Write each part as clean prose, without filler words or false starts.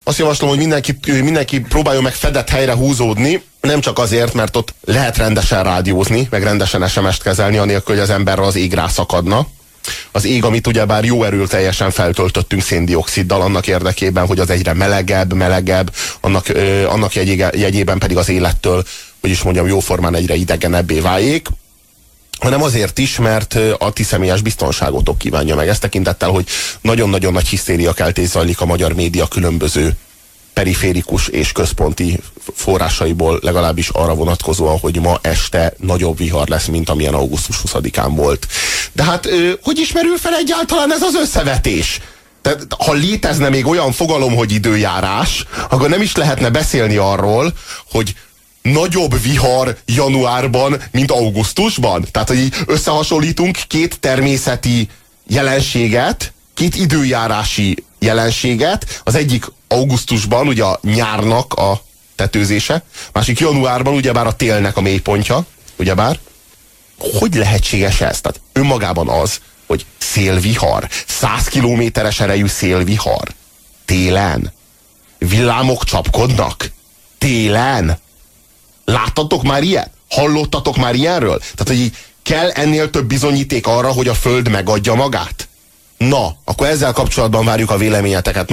Azt javaslom, hogy mindenki próbáljon meg fedett helyre húzódni, nem csak azért, mert ott lehet rendesen rádiózni, meg rendesen SMS-t kezelni, anélkül, hogy az emberre az ég rászakadna. Az ég, amit ugyebár jó erőteljesen feltöltöttünk széndioxiddal annak érdekében, hogy az egyre melegebb, annak jegyében pedig az élettől, hogy is mondjam, jóformán egyre idegenebbé váljék, hanem azért is, mert a ti személyes biztonságotok kívánja meg. Ezt tekintettel, hogy nagyon-nagyon nagy hisztériakeltés zajlik a magyar média különböző periférikus és központi forrásaiból, legalábbis arra vonatkozóan, hogy ma este nagyobb vihar lesz, mint amilyen augusztus 20-án volt. De hát hogy ismerül fel egyáltalán ez az összevetés? Tehát, ha létezne még olyan fogalom, hogy időjárás, akkor nem is lehetne beszélni arról, hogy nagyobb vihar januárban, mint augusztusban. Tehát, hogy összehasonlítunk két természeti jelenséget, két időjárási jelenséget, az egyik augusztusban ugye a nyárnak a tetőzése, másik januárban ugyebár a télnek a mélypontja, ugyebár. Hogy lehetséges ez? Tehát önmagában az, hogy szélvihar, 100 kilométeres erejű szélvihar, télen, villámok csapkodnak, télen. Láttatok már ilyet? Hallottatok már ilyenről? Tehát, hogy így kell ennél több bizonyíték arra, hogy a Föld megadja magát? Na, akkor ezzel kapcsolatban várjuk a véleményeteket.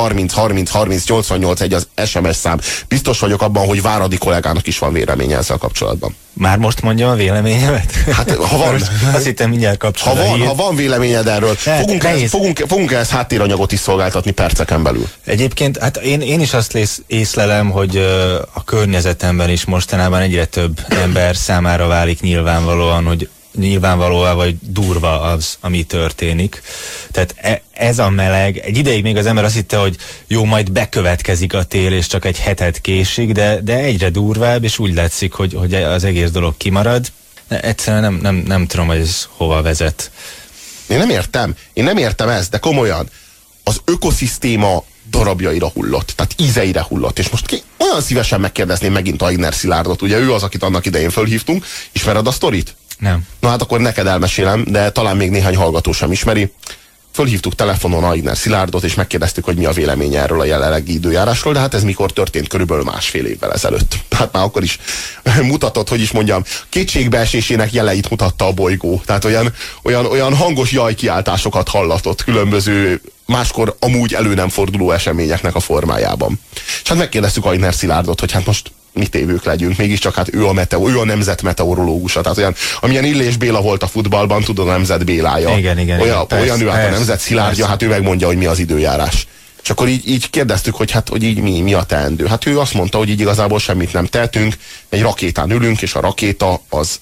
0630 az SMS szám. Biztos vagyok abban, hogy Váradi kollégának is van véleménye ezzel kapcsolatban. Már most mondjam a véleményemet? Hát, ha van. Azt hittem mindjárt kapcsolatban. Ha van véleményed erről, fogunk ezt háttéranyagot is szolgáltatni perceken belül. Egyébként, hát én is azt észlelem, hogy a környezetemben is mostanában egyre több ember számára válik nyilvánvalóan vagy durva az, ami történik. Tehát ez a meleg, egy ideig még az ember azt hitte, hogy jó, majd bekövetkezik a tél, és csak egy hetet késik, de egyre durvább, és úgy látszik, hogy az egész dolog kimarad. Egyszerűen nem tudom, hogy ez hova vezet. Én nem értem ezt, de komolyan. Az ökoszisztéma darabjaira hullott, tehát ízeire hullott. És most olyan szívesen megkérdezném megint Aigner Szilárdot, ugye ő az, akit annak idején fölhívtunk. Ismered a sztorit? Nem. Na hát akkor neked elmesélem, de talán még néhány hallgató sem ismeri. Fölhívtuk telefonon Aigner Szilárdot, és megkérdeztük, hogy mi a véleménye erről a jelenlegi időjárásról, de hát ez mikor történt? Körülbelül 1,5 évvel ezelőtt. Hát már akkor is mutatott, hogy is mondjam, kétségbeesésének jeleit mutatta a bolygó. Tehát olyan hangos jajkiáltásokat hallatott különböző, máskor amúgy elő nem forduló eseményeknek a formájában. És hát megkérdeztük Aigner Szilárdot, hogy hát most mi tévők legyünk, mégiscsak hát ő a nemzet meteorológusa, tehát amilyen Illés Béla volt a futballban, tudod, a nemzet Bélája. Igen, olyan ő hát a nemzet Szilárdja, hát ő megmondja, hogy mi az időjárás. És akkor így kérdeztük, hogy hát, hogy így mi a teendő. Hát ő azt mondta, hogy így igazából semmit nem tehetünk, egy rakétán ülünk, és a rakéta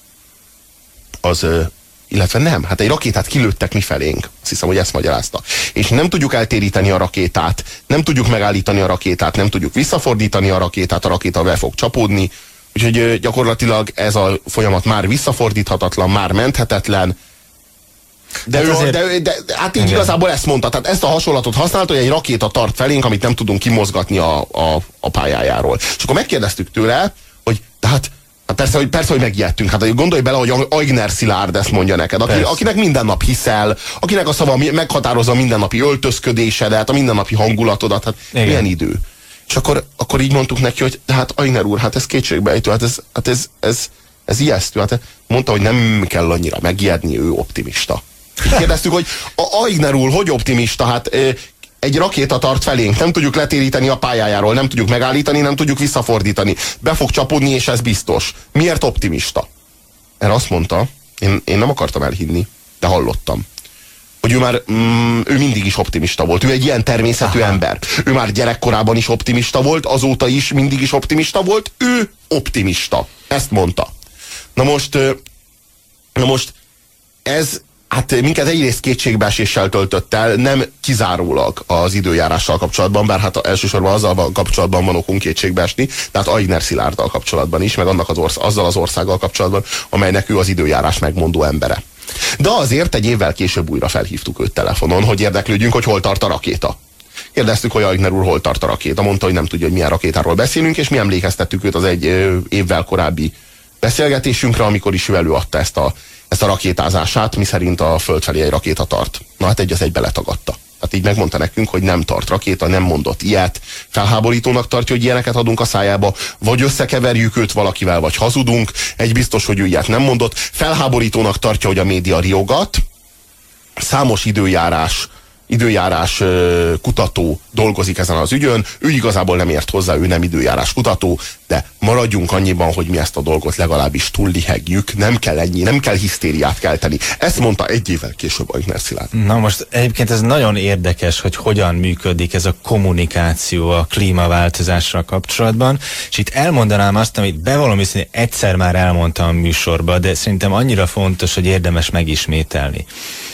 illetve nem, hát egy rakétát kilőttek mi felénk. Azt hiszem, hogy ezt magyarázta. És nem tudjuk eltéríteni a rakétát, nem tudjuk megállítani a rakétát, nem tudjuk visszafordítani a rakéta be fog csapódni. Úgyhogy gyakorlatilag ez a folyamat már visszafordíthatatlan, már menthetetlen. De hát így igazából ezt mondta. Tehát ezt a hasonlatot használta, hogy egy rakéta tart felénk, amit nem tudunk kimozgatni a pályájáról. És akkor megkérdeztük tőle, hogy tehát persze, hogy megijedtünk. Hát gondolj bele, hogy Aigner Szilárd ezt mondja neked, akinek minden nap hiszel, akinek a szava meghatározza a mindennapi öltözködésedet, a mindennapi hangulatodat, hát igen. Milyen idő. És akkor így mondtuk neki, hogy hát Aigner úr, hát ez kétségbejtő, hát ez ijesztő. Hát mondta, hogy nem kell annyira megijedni, ő optimista. Kérdeztük, hogy Aigner úr, hogy optimista? Hát egy rakéta tart felénk, nem tudjuk letéríteni a pályájáról, nem tudjuk megállítani, nem tudjuk visszafordítani. Be fog csapódni, és ez biztos. Miért optimista? Erre azt mondta, én nem akartam elhinni, de hallottam, hogy ő mindig is optimista volt. Ő egy ilyen természetű ember. Ő már gyerekkorában is optimista volt, azóta is mindig is optimista volt. Ő optimista. Ezt mondta. Na most ez hát minket egyrészt kétségbeeséssel töltött el, nem kizárólag az időjárással kapcsolatban, bár hát elsősorban azzal kapcsolatban van okunk kétségbeesni, tehát Aigner Szilárddal kapcsolatban is, meg azzal az országgal kapcsolatban, amelynek ő az időjárás megmondó embere. De azért egy évvel később újra felhívtuk őt telefonon, hogy érdeklődjünk, hogy hol tart a rakéta. Kérdeztük, hogy Aigner úr, hol tart a rakéta. Mondta, hogy nem tudja, hogy milyen rakétáról beszélünk, és mi emlékeztettük őt az egy évvel korábbi beszélgetésünkre, amikor is ő előadta ezt a rakétázását, miszerint a Föld felé egy rakéta tart. Na hát egy az egybe letagadta. Tehát így megmondta nekünk, hogy nem tart rakéta, nem mondott ilyet. Felháborítónak tartja, hogy ilyeneket adunk a szájába, vagy összekeverjük őt valakivel, vagy hazudunk. Egy biztos, hogy ő ilyet nem mondott. Felháborítónak tartja, hogy a média riogat. Számos időjárás kutató dolgozik ezen az ügyön. Ő igazából nem ért hozzá, ő nem időjárás kutató, de maradjunk annyiban, hogy mi ezt a dolgot legalábbis túllihegjük. Nem kell hisztériát kelteni. Ezt mondta egy évvel később Aigner Szilárd. Na most egyébként ez nagyon érdekes, hogy hogyan működik ez a kommunikáció a klímaváltozással kapcsolatban, és itt elmondanám azt, amit bevallom őszintén egyszer már elmondtam a műsorban, de szerintem annyira fontos, hogy érdemes megismételni.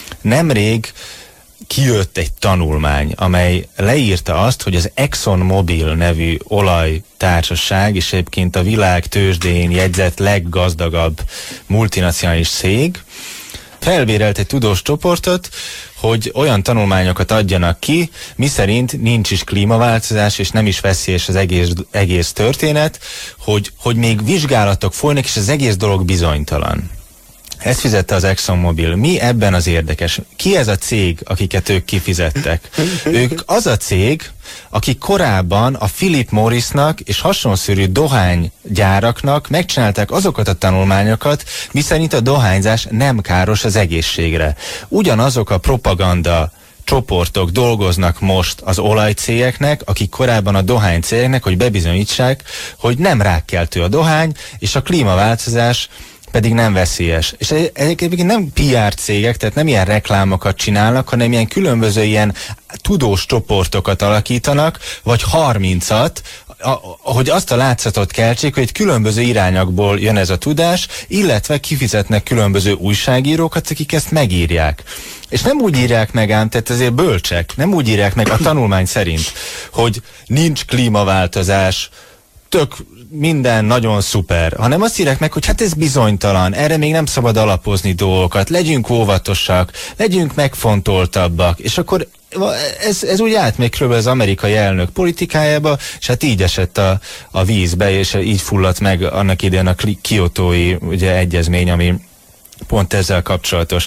Nemrég kijött egy tanulmány, amely leírta azt, hogy az ExxonMobil nevű olajtársaság, és egyébként a világ tőzsdén jegyzett leggazdagabb multinacionális cég, felbérelt egy tudós csoportot, hogy olyan tanulmányokat adjanak ki, miszerint nincs is klímaváltozás, és nem is veszélyes az egész történet, hogy még vizsgálatok folynak, és az egész dolog bizonytalan. Ezt fizette az ExxonMobil. Mi ebben az érdekes? Ki ez a cég, akiket ők kifizettek? Ők az a cég, akik korábban a Philip Morrisnak és hasonszörű dohánygyáraknak megcsinálták azokat a tanulmányokat, miszerint a dohányzás nem káros az egészségre. Ugyanazok a propaganda csoportok dolgoznak most az olajcégeknek, akik korábban a dohánycégeknek, hogy bebizonyítsák, hogy nem rákkeltő a dohány, és a klímaváltozás pedig nem veszélyes. És egyébként nem PR cégek, tehát nem ilyen reklámokat csinálnak, hanem ilyen különböző ilyen tudós csoportokat alakítanak, vagy 30-at, hogy azt a látszatot keltsék, hogy különböző irányokból jön ez a tudás, illetve kifizetnek különböző újságírókat, akik ezt megírják. És nem úgy írják meg ám, tehát ezért bölcsek, nem úgy írják meg a tanulmány szerint, hogy nincs klímaváltozás, tök minden nagyon szuper, hanem azt írják meg, hogy hát ez bizonytalan, erre még nem szabad alapozni dolgokat, legyünk óvatosak, legyünk megfontoltabbak, és akkor ez úgy átmegy kb. Az amerikai elnök politikájába, és hát így esett a vízbe, és így fulladt meg annak idején a kiotói ugye, egyezmény, ami pont ezzel kapcsolatos.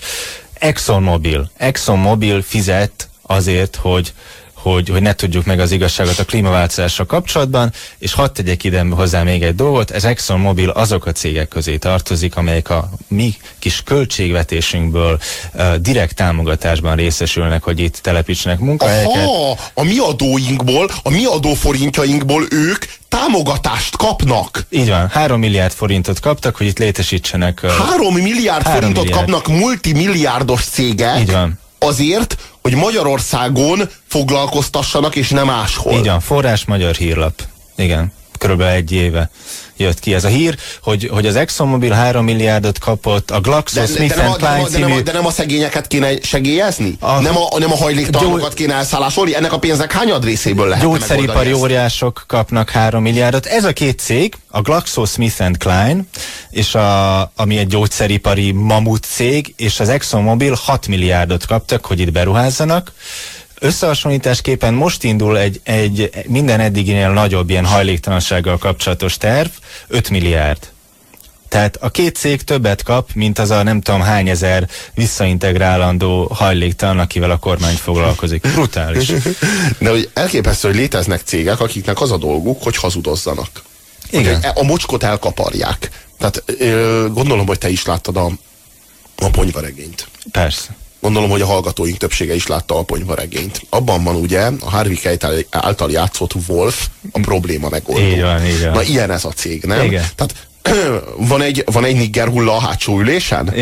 ExxonMobil fizet azért, hogy ne tudjuk meg az igazságot a klímaváltozással kapcsolatban, és hadd tegyek ide hozzá még egy dolgot, ez ExxonMobil azok a cégek közé tartozik, amelyek a mi kis költségvetésünkből direkt támogatásban részesülnek, hogy itt telepítsenek munkahelyeket. Aha, a mi adóinkból, a mi adóforintjainkból ők támogatást kapnak. Így van, 3 milliárd forintot kaptak, hogy itt létesítsenek. 3 milliárd forintot kapnak multimilliárdos cégek. Így van. Azért, hogy Magyarországon foglalkoztassanak, és nem máshol. Így van, forrás Magyar Hírlap. Igen, körülbelül 1 éve jött ki ez a hír, hogy az ExxonMobil 3 milliárdot kapott, a GlaxoSmithKline című... De nem a szegényeket kéne segélyezni? Nem a hajléktalanokat kéne elszállásolni? Ennek a pénzek hányad részéből lehet megoldani? Gyógyszeripari óriások kapnak 3 milliárdot. Ez a két cég, a GlaxoSmithKline, és ami egy gyógyszeripari mamut cég, és az ExxonMobil 6 milliárdot kaptak, hogy itt beruházzanak. Összehasonlításképpen most indul egy minden eddiginél nagyobb ilyen hajléktalansággal kapcsolatos terv, 5 milliárd. Tehát a két cég többet kap, mint az a nem tudom hány ezer visszaintegrálandó hajléktalan, akivel a kormány foglalkozik. Brutális. De hogy elképesztő, hogy léteznek cégek, akiknek az a dolguk, hogy hazudozzanak. Igen. Hogy a mocskot elkaparják. Tehát gondolom, hogy te is láttad a ponyvaregényt. Persze. Gondolom, hogy a hallgatóink többsége is látta a ponyvaregényt. Abban van ugye a Harvey Keitel által játszott Wolf a probléma megoldó. Így van. Na ilyen ez a cég, nem? Igen. Tehát van egy nigger hulla a hátsó ülésen?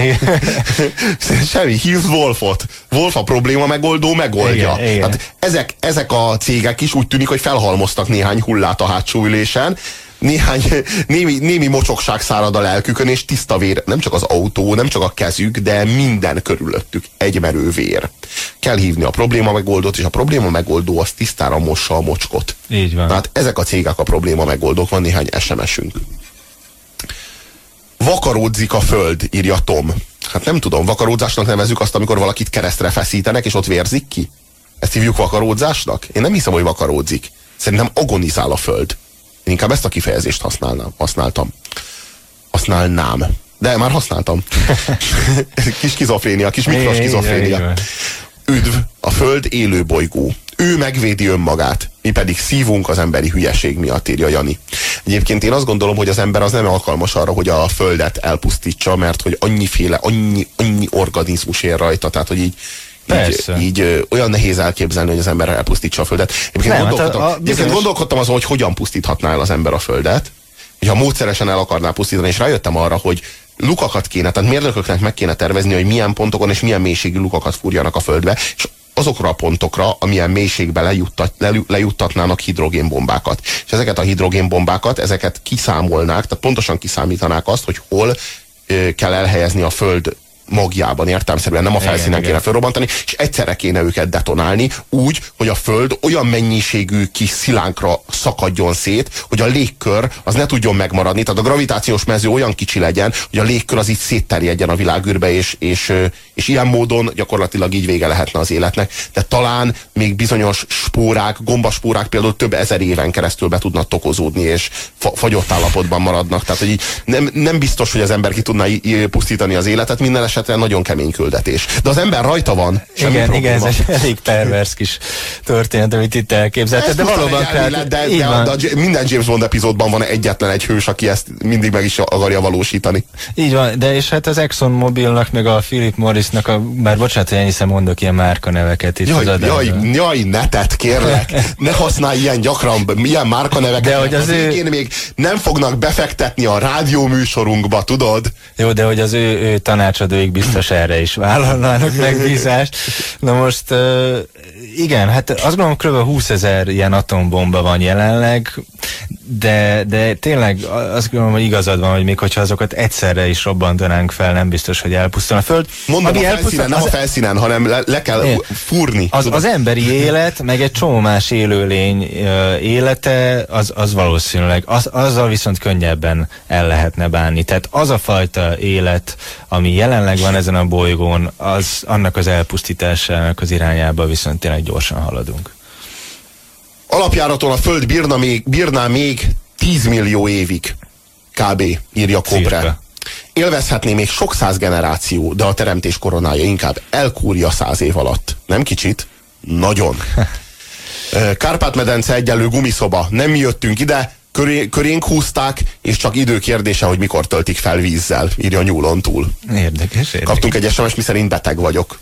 Semmi, hívd Wolfot. Wolf a probléma megoldó, megoldja. Igen. Hát ezek a cégek is úgy tűnik, hogy felhalmoztak néhány hullát a hátsó ülésen, némi mocsokság szárad a lelkükön, és tiszta vér, nem csak az autó, nem csak a kezük, de minden körülöttük egymerő vér. Kell hívni a probléma megoldót, és a probléma megoldó az tisztára mossa a mocskot. Így van. Tehát ezek a cégek a probléma megoldók, van néhány SMS-ünk. Vakaródzik a föld, írja Tom. Hát nem tudom, vakaródzásnak nevezzük azt, amikor valakit keresztre feszítenek, és ott vérzik ki? Ezt hívjuk vakaródzásnak? Én nem hiszem, hogy vakaródzik. Szerintem agonizál a föld. Én inkább ezt a kifejezést használnám. De már használtam. Kis skizofrénia, kis mikroskizofrénia. Üdv, a Föld élő bolygó. Ő megvédi önmagát, mi pedig szívunk az emberi hülyeség miatt, írja Jani. Egyébként én azt gondolom, hogy az ember az nem alkalmas arra, hogy a Földet elpusztítsa, mert hogy annyi organizmus él rajta, tehát hogy így olyan nehéz elképzelni, hogy az ember elpusztítsa a Földet. Egyébként gondolkodtam azon, hogy hogyan pusztíthatná el az ember a Földet, hogyha módszeresen el akarná pusztítani, és rájöttem arra, hogy lukakat kéne, tehát mérnököknek meg kéne tervezni, hogy milyen pontokon és milyen mélységű lukakat fúrjanak a Földbe, és azokra a pontokra, amilyen mélységbe lejuttatnának hidrogénbombákat. És ezeket a hidrogénbombákat, ezeket kiszámolnák, tehát pontosan kiszámítanák azt, hogy hol kell elhelyezni a Föld magjában, értelemszerűen nem a felszínen kéne felrobbantani, és egyszerre kéne őket detonálni, úgy, hogy a Föld olyan mennyiségű kis szilánkra szakadjon szét, hogy a légkör az ne tudjon megmaradni, tehát a gravitációs mező olyan kicsi legyen, hogy a légkör az így szétterjedjen a világűrbe, és ilyen módon gyakorlatilag így vége lehetne az életnek. De talán még bizonyos spórák, gombaspórák például több ezer éven keresztül be tudnak tokozódni, és fagyott állapotban maradnak. Tehát, hogy így nem biztos, hogy az ember ki tudná pusztítani az életet, minden esetre nagyon kemény küldetés. De az ember rajta van. Igen, ez egy elég pervers kis történet, amit itt elképzelted, de valóban de minden James Bond epizódban van egyetlen egy hős, aki ezt mindig meg is akarja valósítani. Így van, de és hát az Exxon Mobilnak, meg a Philip Morrisnak, bár bocsánat, hogy ennyiszer mondok ilyen márkaneveket itt az adásban. Jaj, netet kérlek, ne használj ilyen gyakran, ilyen márkaneveket, de hogy az végén még nem fognak befektetni a rádióműsorunkba, tudod? Jó, de hogy az ő tanácsadóik biztos erre is vállalnának megbízást. Na most igen, hát azt gondolom, kb. 20 000 ilyen atombomba van jelenleg, de tényleg azt gondolom, hogy igazad van, hogy még hogyha azokat egyszerre is robbantanánk fel, nem biztos, hogy elpusztul a Föld. Mondom, nem a felszínen, hanem le kell fúrni. Az emberi élet, meg egy csomó más élőlény élete, az valószínűleg, azzal viszont könnyebben el lehetne bánni. Tehát az a fajta élet, ami jelenleg van ezen a bolygón, annak az elpusztításának az irányába viszont tényleg gyorsan haladunk. Alapjáraton a Föld bírná még 10 millió évig. Kb. Írja Kobre. Élvezhetné még sok száz generáció, de a teremtés koronája inkább elkúrja 100 év alatt. Nem kicsit? Nagyon. Kárpát-medence egyenlő gumiszoba. Nem mi jöttünk ide, körénk húzták, és csak idő kérdése, hogy mikor töltik fel vízzel, írja Nyúlon túl. Érdekes. Kaptunk egy SMS, miszerint beteg vagyok.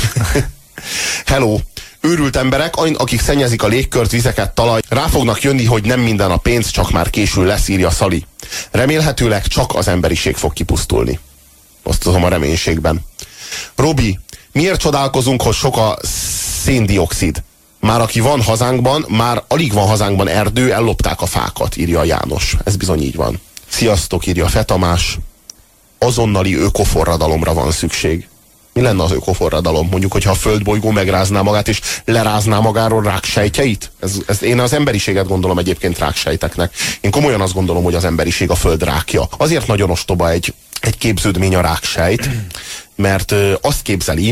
Hello! Őrült emberek, akik szennyezik a légkört, vizeket, talaj, rá fognak jönni, hogy nem minden a pénz, csak már későn lesz, írja Szali. Remélhetőleg csak az emberiség fog kipusztulni. Osztozom a reménységben. Robi, miért csodálkozunk, hogy sok a széndioxid? Már aki van hazánkban, már alig van hazánkban erdő, ellopták a fákat, írja János. Ez bizony így van. Sziasztok, írja Fetamás. Azonnali ökoforradalomra van szükség. Mi lenne az ökoforradalom? Mondjuk, hogyha a földbolygó megrázná magát, és lerázná magáról ráksejtjeit? Én az emberiséget gondolom egyébként ráksejteknek. Én komolyan azt gondolom, hogy az emberiség a föld rákja. Azért nagyon ostoba egy képződmény a ráksejt, mert azt képzeli,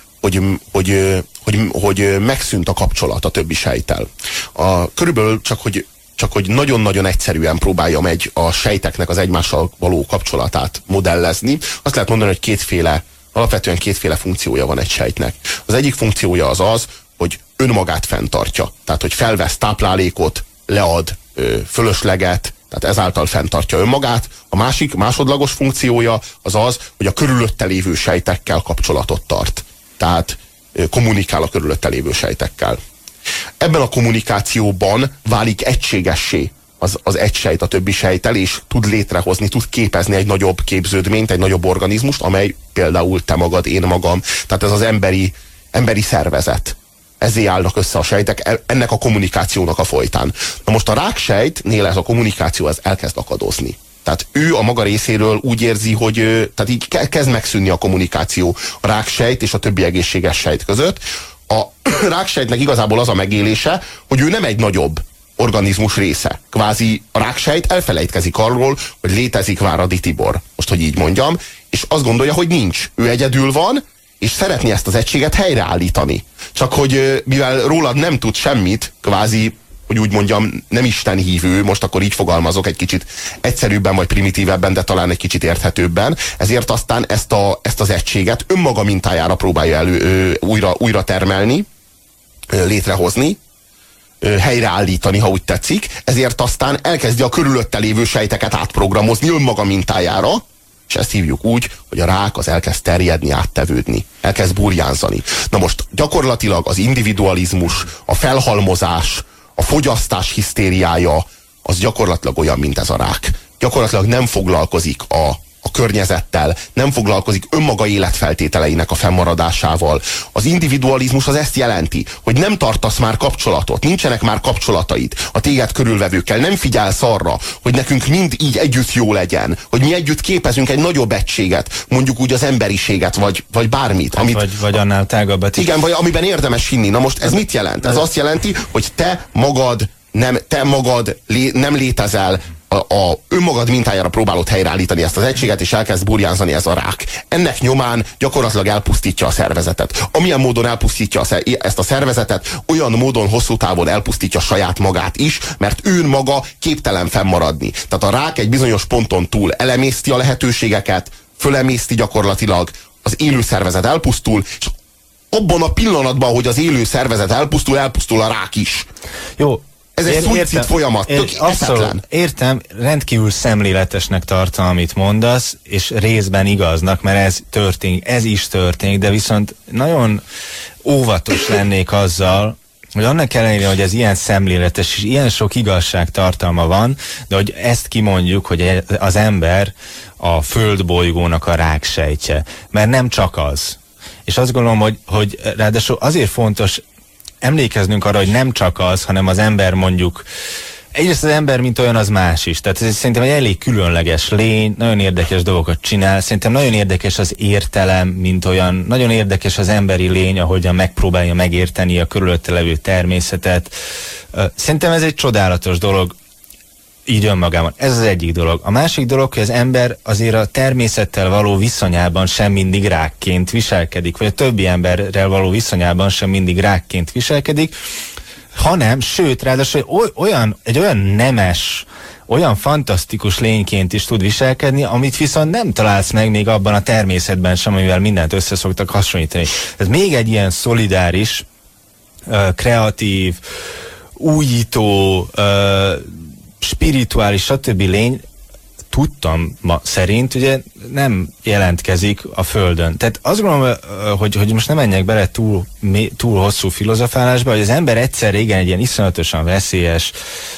hogy megszűnt a kapcsolat a többi sejttel. Körülbelül csak hogy nagyon-nagyon egyszerűen próbálja meg a sejteknek az egymással való kapcsolatát modellezni. Azt lehet mondani, hogy alapvetően kétféle funkciója van egy sejtnek. Az egyik funkciója az, hogy önmagát fenntartja. Tehát, hogy felvesz táplálékot, lead fölösleget, tehát ezáltal fenntartja önmagát. A másodlagos funkciója az, hogy a körülötte lévő sejtekkel kapcsolatot tart. Tehát kommunikál a körülötte lévő sejtekkel. Ebben a kommunikációban válik egységessé az egy sejt a többi sejttel, és tud létrehozni, tud képezni egy nagyobb képződményt, egy nagyobb organizmust, amely például te magad, én magam, tehát ez az emberi szervezet. Ezért állnak össze a sejtek, ennek a kommunikációnak a folytán. Na most a ráksejtnél ez a kommunikáció elkezd akadozni. Tehát ő a maga részéről úgy érzi, hogy tehát így kezd megszűnni a kommunikáció a ráksejt és a többi egészséges sejt között. A ráksejtnek igazából az a megélése, hogy ő nem egy nagyobb organizmus része. Kvázi a ráksejt elfelejtkezik arról, hogy létezik Váradi Tibor. Most, hogy így mondjam, és azt gondolja, hogy nincs. Ő egyedül van, és szeretné ezt az egységet helyreállítani. Csak hogy mivel rólad nem tud semmit, kvázi hogy úgy mondjam, nem Isten hívő, most akkor így fogalmazok egy kicsit egyszerűbben vagy primitívebben, de talán egy kicsit érthetőbben, ezért aztán ezt az egységet önmaga mintájára próbálja újra termelni, létrehozni, helyreállítani, ha úgy tetszik, ezért aztán elkezdi a körülötte lévő sejteket átprogramozni önmaga mintájára, és ezt hívjuk úgy, hogy a rák az elkezd terjedni, áttevődni, elkezd burjánzani. Na most gyakorlatilag az individualizmus, a felhalmozás, a fogyasztás hisztériája az gyakorlatilag olyan, mint ez a rák. Gyakorlatilag nem foglalkozik a környezettel, nem foglalkozik önmaga életfeltételeinek a fennmaradásával. Az individualizmus az ezt jelenti, hogy nem tartasz már kapcsolatot, nincsenek már kapcsolataid a téged körülvevőkkel, nem figyelsz arra, hogy nekünk mind így együtt jó legyen, hogy mi együtt képezünk egy nagyobb egységet, mondjuk úgy az emberiséget, vagy bármit. Vagy annál tágabbat is. Igen, vagy amiben érdemes hinni. Na most ez mit jelent? Ez azt jelenti, hogy te magad nem létezel, a önmagad mintájára próbálod helyreállítani ezt az egységet, és elkezd burjánzani ez a rák. Ennek nyomán gyakorlatilag elpusztítja a szervezetet. Amilyen módon elpusztítja ezt a szervezetet, olyan módon hosszú távon elpusztítja saját magát is, mert ő maga képtelen fennmaradni. Tehát a rák egy bizonyos ponton túl elemészti a lehetőségeket, fölemészti gyakorlatilag, az élő szervezet elpusztul, és abban a pillanatban, hogy az élő szervezet elpusztul a rák is. Jó. Ez egy szuicid folyamat, tök eszetlen. Értem, rendkívül szemléletesnek tartom, amit mondasz, és részben igaznak, mert ez is történik, de viszont nagyon óvatos lennék azzal, hogy annak ellenére, hogy ez ilyen szemléletes és ilyen sok igazságtartalma van, de hogy ezt kimondjuk, hogy az ember a földbolygónak a ráksejtje. Mert nem csak az. És azt gondolom, hogy ráadásul azért fontos emlékeznünk arra, hogy nem csak az, hanem az ember mondjuk, egyrészt az ember, mint olyan, az más is. Tehát ez szerintem egy elég különleges lény, nagyon érdekes dolgokat csinál, szerintem nagyon érdekes az értelem, mint olyan, nagyon érdekes az emberi lény, ahogyan megpróbálja megérteni a körülötte levő természetet. Szerintem ez egy csodálatos dolog, így önmagában. Ez az egyik dolog. A másik dolog, hogy az ember azért a természettel való viszonyában sem mindig rákként viselkedik, vagy a többi emberrel való viszonyában sem mindig rákként viselkedik, hanem, sőt, ráadásul egy olyan nemes, olyan fantasztikus lényként is tud viselkedni, amit viszont nem találsz meg még abban a természetben sem, amivel mindent össze szoktak hasonlítani. Ez még egy ilyen szolidáris, kreatív, újító, spirituális, stb. Lény, tudtam ma szerint, ugye nem jelentkezik a Földön. Tehát azt gondolom, hogy most nem menjek bele túl hosszú filozofálásba, hogy az ember egyszer régen egy ilyen iszonyatosan veszélyes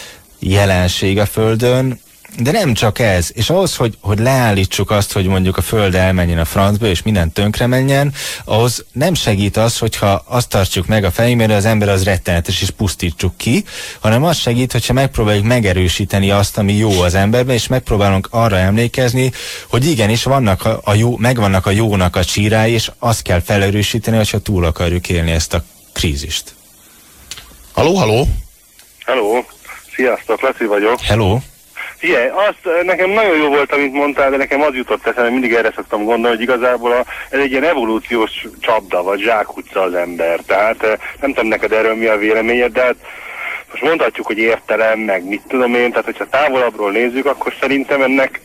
jelenség a Földön, de nem csak ez. És ahhoz, hogy leállítsuk azt, hogy mondjuk a Föld elmenjen a francba, és minden tönkre menjen, ahhoz nem segít az, hogyha azt tartsuk meg a fejünkben, hogy az ember az rettenetes, és pusztítsuk ki, hanem az segít, hogyha megpróbáljuk megerősíteni azt, ami jó az emberben, és megpróbálunk arra emlékezni, hogy igenis megvannak a jónak a csírái, és azt kell felerősíteni, hogyha túl akarjuk élni ezt a krízist. Halló, halló! Hello, sziasztok, Laci vagyok. Hello! Igen, nekem nagyon jó volt, amit mondtál, de nekem az jutott eszembe, mindig erre szoktam gondolni, hogy igazából ez egy ilyen evolúciós csapda, vagy zsákutca az ember. Tehát nem tudom neked erről mi a véleményed, de hát most mondhatjuk, hogy értelem, meg mit tudom én, tehát hogyha távolabbról nézzük, akkor szerintem ennek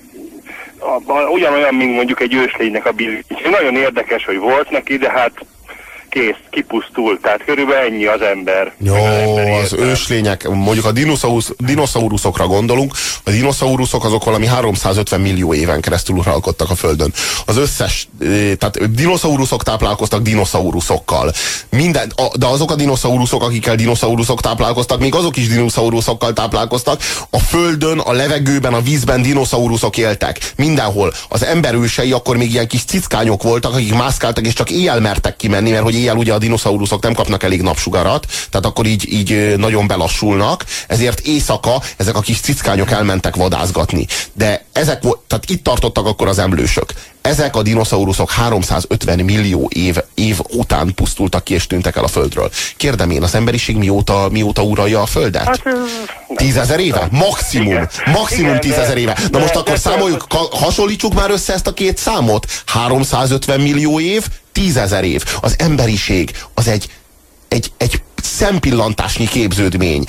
ugyanolyan, mint mondjuk egy őslénynek a bizonyos. Nagyon érdekes, hogy volt neki, de hát kész, kipusztult, tehát körülbelül ennyi az ember. Jó, az őslények, mondjuk a dinoszauruszokra gondolunk, a dinoszauruszok azok valami 350 millió éven keresztül uralkodtak a Földön. Az összes, tehát dinoszauruszok táplálkoztak dinoszauruszokkal. De azok a dinoszauruszok, akikkel dinoszauruszok táplálkoztak, még azok is dinoszauruszokkal táplálkoztak. A Földön, a levegőben, a vízben dinoszauruszok éltek. Mindenhol. Az ember ősei akkor még ilyen kis cickányok voltak, akik mászkáltak, és csak éjjel mertek kimenni, mert hogy éjjel ugye a dinoszauruszok nem kapnak elég napsugarat, tehát akkor így nagyon belassulnak, ezért éjszaka ezek a kis cickányok elmentek vadászgatni. De tehát itt tartottak akkor az emlősök. Ezek a dinoszauruszok 350 millió év után pusztultak ki és tűntek el a Földről. Kérdem én, az emberiség mióta uralja a Földet? Hát, 10 000 éve? Maximum 10 000 éve. Na most akkor számoljuk, hasonlítsuk már össze ezt a két számot. 350 millió év, 10 000 év. Az emberiség az egy szempillantásnyi képződmény,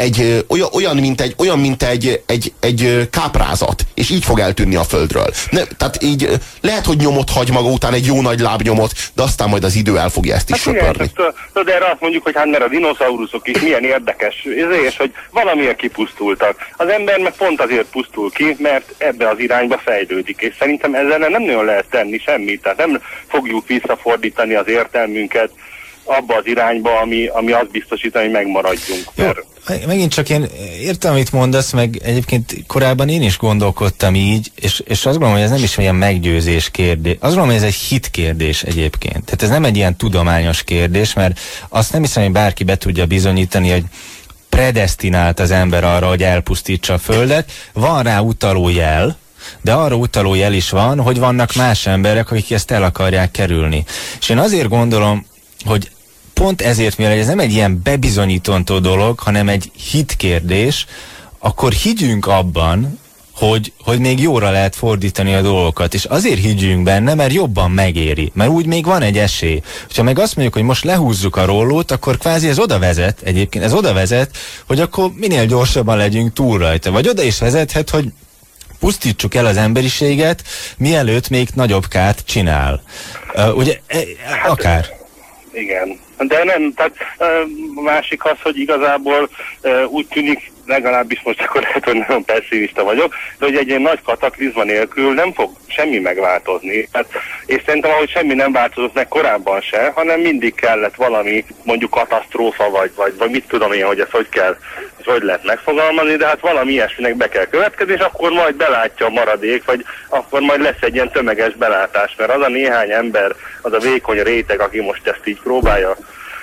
olyan, mint egy káprázat, és így fog eltűnni a földről. Tehát így lehet, hogy nyomot hagy maga után egy jó nagy lábnyomot, de aztán majd az idő el fogja ezt is söpörni. De erre azt mondjuk, hogy hát mert a dinoszauruszok is milyen érdekes, és hogy valamiért kipusztultak. Az ember meg pont azért pusztul ki, mert ebbe az irányba fejlődik, és szerintem ezzel nem nagyon lehet tenni semmit, tehát nem fogjuk visszafordítani az értelmünket abba az irányba, ami azt biztosítani, hogy megmaradjunk. Megint csak én értem, amit mondasz, meg egyébként korábban én is gondolkodtam így, és azt gondolom, hogy ez nem is olyan meggyőzés kérdés. Azt gondolom, hogy ez egy hit kérdés egyébként. Tehát ez nem egy ilyen tudományos kérdés, mert azt nem hiszem, hogy bárki be tudja bizonyítani, hogy predesztinált az ember arra, hogy elpusztítsa a Földet. Van rá utaló jel, de arra utaló jel is van, hogy vannak más emberek, akik ezt el akarják kerülni. És én azért gondolom, hogy pont ezért, mivel ez nem egy ilyen bebizonyítandó dolog, hanem egy hitkérdés, akkor higgyünk abban, hogy még jóra lehet fordítani a dolgokat, és azért higgyünk benne, mert jobban megéri, mert úgy még van egy esély. Ha meg azt mondjuk, hogy most lehúzzuk a rollót, akkor kvázi ez oda vezet, egyébként ez oda vezet, hogy akkor minél gyorsabban legyünk túl rajta. Vagy oda is vezethet, hogy pusztítsuk el az emberiséget, mielőtt még nagyobb kárt csinál. Ugye, akár. Igen. De nem, tehát a másik az, hogy igazából úgy tűnik, legalábbis most akkor lehet, hogy nagyon pessimista vagyok, de hogy egy ilyen nagy kataklizma nélkül nem fog semmi megváltozni. Hát, és szerintem, ahogy semmi nem változott meg korábban se, hanem mindig kellett valami, mondjuk katasztrófa, vagy mit tudom én, hogy ezt hogy lehet megfogalmazni, de hát valami ilyesminek be kell következni, és akkor majd belátja a maradék, vagy akkor majd lesz egy ilyen tömeges belátás, mert az a néhány ember, az a vékony réteg, aki most ezt így próbálja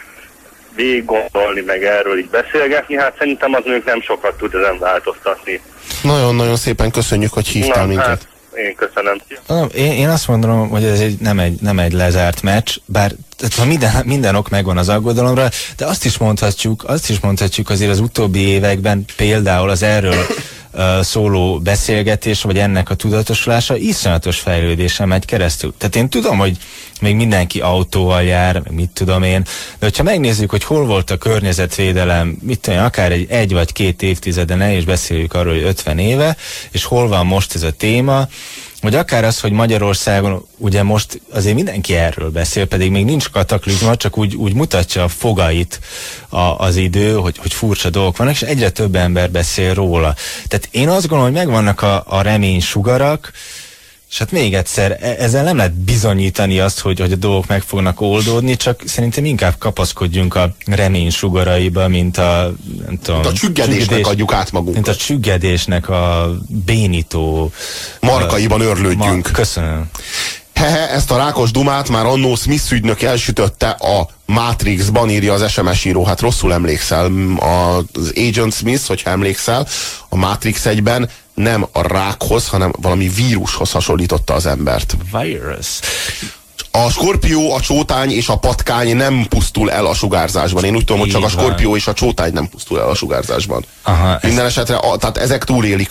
végig gondolni, meg erről így beszélgetni, hát szerintem az nők nem sokat tud ezen változtatni. Nagyon-nagyon szépen köszönjük, hogy hívtál minket. Hát, én köszönöm. Én azt mondom, hogy ez nem egy lezárt meccs, bár minden ok megvan az aggodalomra, de azt is mondhatjuk azért az utóbbi években például az erről szóló beszélgetés, vagy ennek a tudatosulása iszonyatos fejlődésen megy keresztül. Tehát én tudom, hogy még mindenki autóval jár, mit tudom én, de hogyha megnézzük, hogy hol volt a környezetvédelem, mit tudom én, akár egy vagy 2 évtizede, ne is beszéljük arról, hogy 50 éve, és hol van most ez a téma, vagy akár az, hogy Magyarországon ugye most azért mindenki erről beszél, pedig még nincs kataklizma, csak úgy mutatja a fogait az idő, hogy furcsa dolgok vannak, és egyre több ember beszél róla. Tehát én azt gondolom, hogy megvannak a reménysugarak, és hát még egyszer, ezzel nem lehet bizonyítani azt, hogy a dolgok meg fognak oldódni, csak szerintem inkább kapaszkodjunk a remény sugaraiba, mint a nem tudom, a csüggedésnek adjuk át magunkat. Mint a csüggedésnek a bénító markaiban örlődjünk. Köszönöm. Ezt a rákos dumát már annó Smith ügynök elsütötte a Matrixban, írja az SMS író. Hát rosszul emlékszel. Az Agent Smith, hogyha emlékszel, a Matrix 1-ben nem a rákhoz, hanem valami vírushoz hasonlította az embert. Virus. A skorpió, a csótány és a patkány nem pusztul el a sugárzásban. Én úgy tudom, hogy csak a skorpió és a csótány nem pusztul el a sugárzásban. Aha, minden esetre, tehát ezek túlélik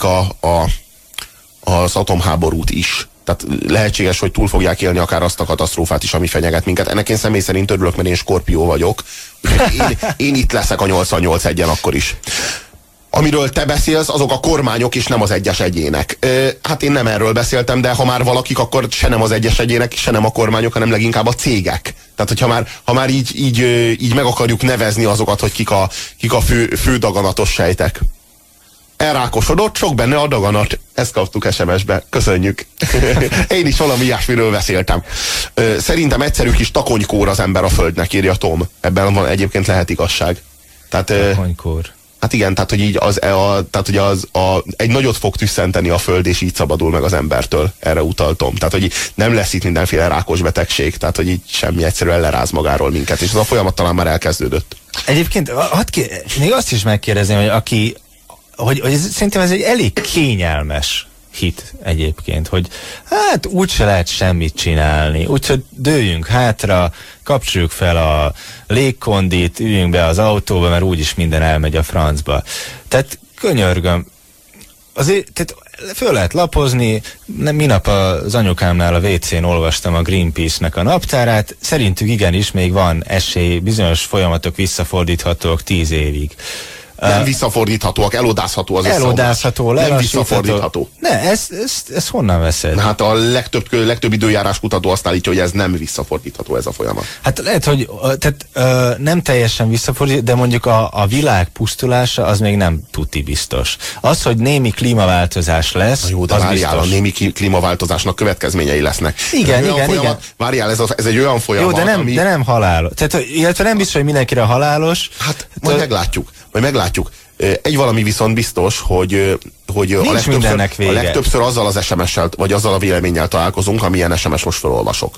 az atomháborút is. Tehát lehetséges, hogy túl fogják élni akár azt a katasztrófát is, ami fenyeget minket. Ennek én személy szerint örülök, mert én skorpió vagyok. Én itt leszek a 88-1-en akkor is. Amiről te beszélsz, azok a kormányok, és nem az egyes egyének. Hát én nem erről beszéltem, de ha már valakik, akkor se nem az egyes egyének, se nem a kormányok, hanem leginkább a cégek. Tehát, hogy ha már így meg akarjuk nevezni azokat, hogy kik a fő daganatos sejtek. Elrákosodott, sok benne a daganat. Ezt kaptuk SMS-be. Köszönjük. Én is valami ilyesmiről beszéltem. Szerintem egyszerű kis takonykór az ember a földnek, írja Tom. Ebben van egyébként lehet igazság. Takonykór. Hát igen, tehát hogy így egy nagyot fog tüsszenteni a föld, és így szabadul meg az embertől. Erre utaltom. Tehát, hogy nem lesz itt mindenféle rákos betegség, tehát, hogy így semmi, egyszerűen leráz magáról minket, és az a folyamat talán már elkezdődött. Egyébként még azt is megkérdezném, hogy szerintem ez egy elég kényelmes hit egyébként, hogy hát úgyse lehet semmit csinálni, úgyhogy dőljünk hátra, kapcsoljuk fel a légkondit, üljünk be az autóba, mert úgyis minden elmegy a francba. Tehát könyörgöm, azért, tehát föl lehet lapozni, minap az anyukámnál a WC-n olvastam a Greenpeace-nek a naptárát, szerintük igenis még van esély, bizonyos folyamatok visszafordíthatók 10 évig. Nem visszafordíthatóak, elodázható az elodázható, nem visszafordítható. Ne, ezt honnan veszed? Hát a legtöbb időjárás kutató azt állítja, hogy ez nem visszafordítható ez a folyamat. Hát lehet, hogy nem teljesen visszafordítható, de mondjuk a világ pusztulása az még nem tuti biztos. Az, hogy némi klímaváltozás lesz, na jó, de az várjál, biztos. a némi klímaváltozásnak következményei lesznek. Igen. Várjál, ez egy olyan folyamat, jó, de nem halálos. Tehát, illetve nem biztos, hogy mindenkire halálos. Hát majd meglátjuk. Egy valami viszont biztos, hogy a legtöbbször azzal az SMS-sel, vagy azzal a véleménnyel találkozunk, amilyen SMS most felolvasok.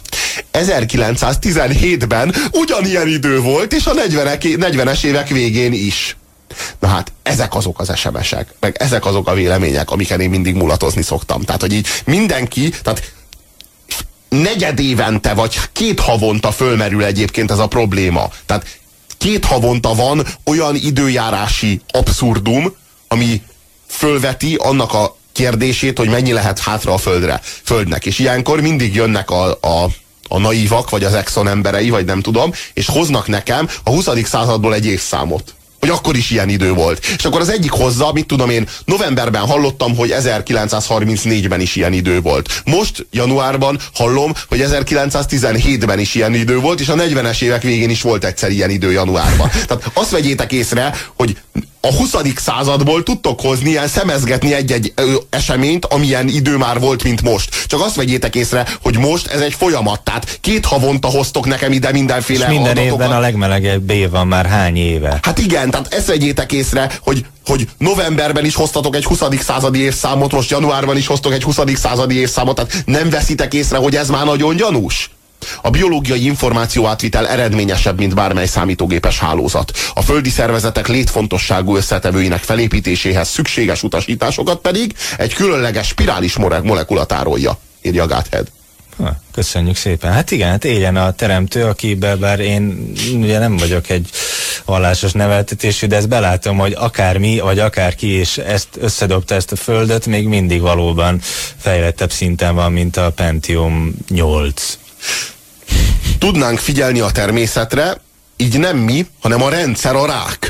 1917-ben ugyanilyen idő volt, és a 40-es évek végén is. Na hát, ezek azok az SMS-ek, meg ezek azok a vélemények, amiken én mindig mulatozni szoktam. Tehát, hogy így mindenki, tehát negyed évente, vagy 2 havonta fölmerül egyébként ez a probléma. Tehát 2 havonta van olyan időjárási abszurdum, ami fölveti annak a kérdését, hogy mennyi lehet hátra a földnek. És ilyenkor mindig jönnek a naívak, vagy az Exxon emberei, vagy nem tudom, és hoznak nekem a 20. századból egy évszámot. Hogy akkor is ilyen idő volt. És akkor az egyik hozza, mit tudom én, novemberben hallottam, hogy 1934-ben is ilyen idő volt. Most, januárban hallom, hogy 1917-ben is ilyen idő volt, és a 40-es évek végén is volt egyszer ilyen idő januárban. Tehát azt vegyétek észre, hogy a 20. századból tudtok hozni, ilyen szemezgetni egy-egy eseményt, amilyen idő már volt, mint most. Csak azt vegyétek észre, hogy most ez egy folyamat. Tehát 2 havonta hoztok nekem ide mindenféle és minden adatokat. évben a legmelegebb év van már hány éve. Hát igen, tehát ezt vegyétek észre, hogy novemberben is hoztatok egy 20. századi évszámot, most januárban is hoztok egy 20. századi évszámot, tehát nem veszitek észre, hogy ez már nagyon gyanús? A biológiai információátvitel eredményesebb, mint bármely számítógépes hálózat. A földi szervezetek létfontosságú összetevőinek felépítéséhez szükséges utasításokat pedig egy különleges spirális molekula tárolja, írja Gáthead. Köszönjük szépen. Hát igen, hát éljen a teremtő, akiben bár én ugye nem vagyok egy vallásos neveltetésű, de ezt belátom, hogy akármi, vagy akárki is ezt összedobta ezt a földet, még mindig valóban fejlettebb szinten van, mint a Pentium 8. Tudnánk figyelni a természetre, így nem mi, hanem a rendszer a rák.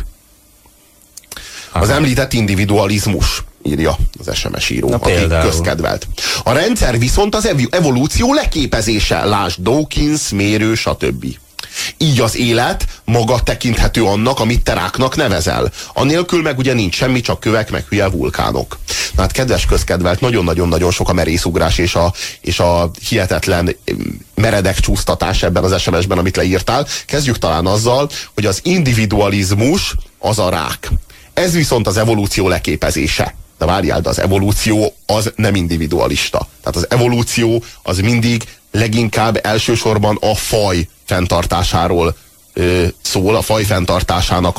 Az említett individualizmus, írja az SMS író, aki közkedvelt. A rendszer viszont az evolúció leképezése, lásd Dawkins, mérő, stb. Így az élet maga tekinthető annak, amit te ráknak nevezel. Annélkül meg ugye nincs semmi, csak kövek, meg hülye vulkánok. Na hát kedves közkedvelt, nagyon-nagyon-nagyon sok a merészugrás és a hihetetlen meredek csúsztatás ebben az SMS-ben, amit leírtál. Kezdjük talán azzal, hogy az individualizmus az a rák. Ez viszont az evolúció leképezése. De várjál, de az evolúció az nem individualista. Tehát az evolúció az mindig leginkább elsősorban a faj fenntartásáról szól, a faj fenntartásának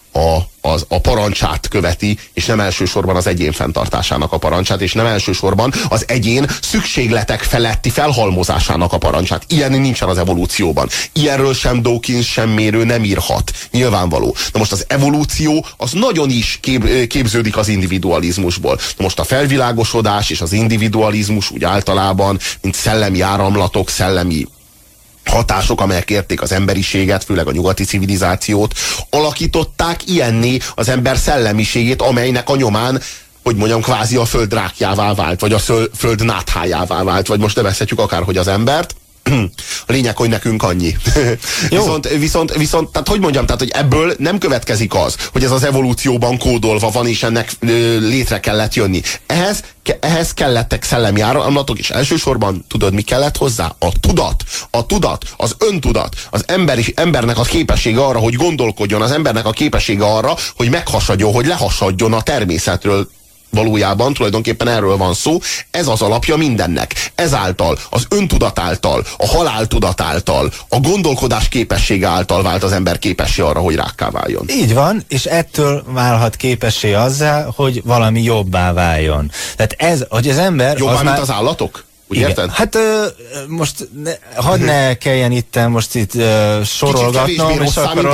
a parancsát követi, és nem elsősorban az egyén fenntartásának a parancsát, és nem elsősorban az egyén szükségletek feletti felhalmozásának a parancsát. Ilyen nincsen az evolúcióban. Ilyenről sem Dawkins, sem mérő nem írhat. Nyilvánvaló. Na most az evolúció az nagyon is képződik az individualizmusból. Na most a felvilágosodás és az individualizmus úgy általában, mint szellemi áramlatok, szellemi hatások, amelyek érték az emberiséget, főleg a nyugati civilizációt, alakították ilyenné az ember szellemiségét, amelynek a nyomán, hogy mondjam, kvázi a föld rákjává vált, vagy a föld náthájává vált, vagy most nevezhetjük akárhogy az embert. A lényeg, hogy nekünk annyi. viszont, tehát hogy mondjam, tehát, hogy ebből nem következik az, hogy ez az evolúcióban kódolva van, és ennek létre kellett jönni. Ehhez kellettek szellemi áramlatok, és elsősorban tudod, mi kellett hozzá? A tudat, az öntudat, az embernek a képessége arra, hogy gondolkodjon, az embernek a képessége arra, hogy meghasadjon, hogy lehasadjon a természetről. Valójában tulajdonképpen erről van szó, ez az alapja mindennek. Ezáltal, az öntudat által, a haláltudat által, a gondolkodás képessége által vált az ember képessé arra, hogy rákká váljon. Így van, és ettől válhat képessé azzá, hogy valami jobbá váljon. Tehát ez, hogy az ember... Jobbá, mint az állatok? Úgy érted? Hát most hadd ne kelljen itt sorolgatnom, és akkor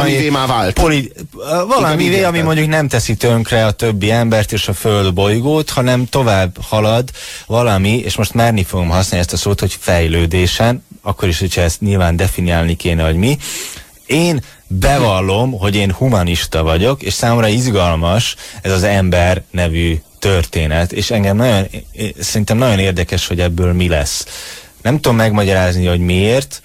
valamivé, ami mondjuk nem teszi tönkre a többi embert és a földbolygót, hanem tovább halad valami, és most merni fogom használni ezt a szót, hogy fejlődésen, akkor is, hogyha ezt nyilván definiálni kéne, hogy mi. Én bevallom, hogy én humanista vagyok, és számomra izgalmas ez az ember nevű történet, és engem szerintem nagyon érdekes, hogy ebből mi lesz. Nem tudom megmagyarázni, hogy miért,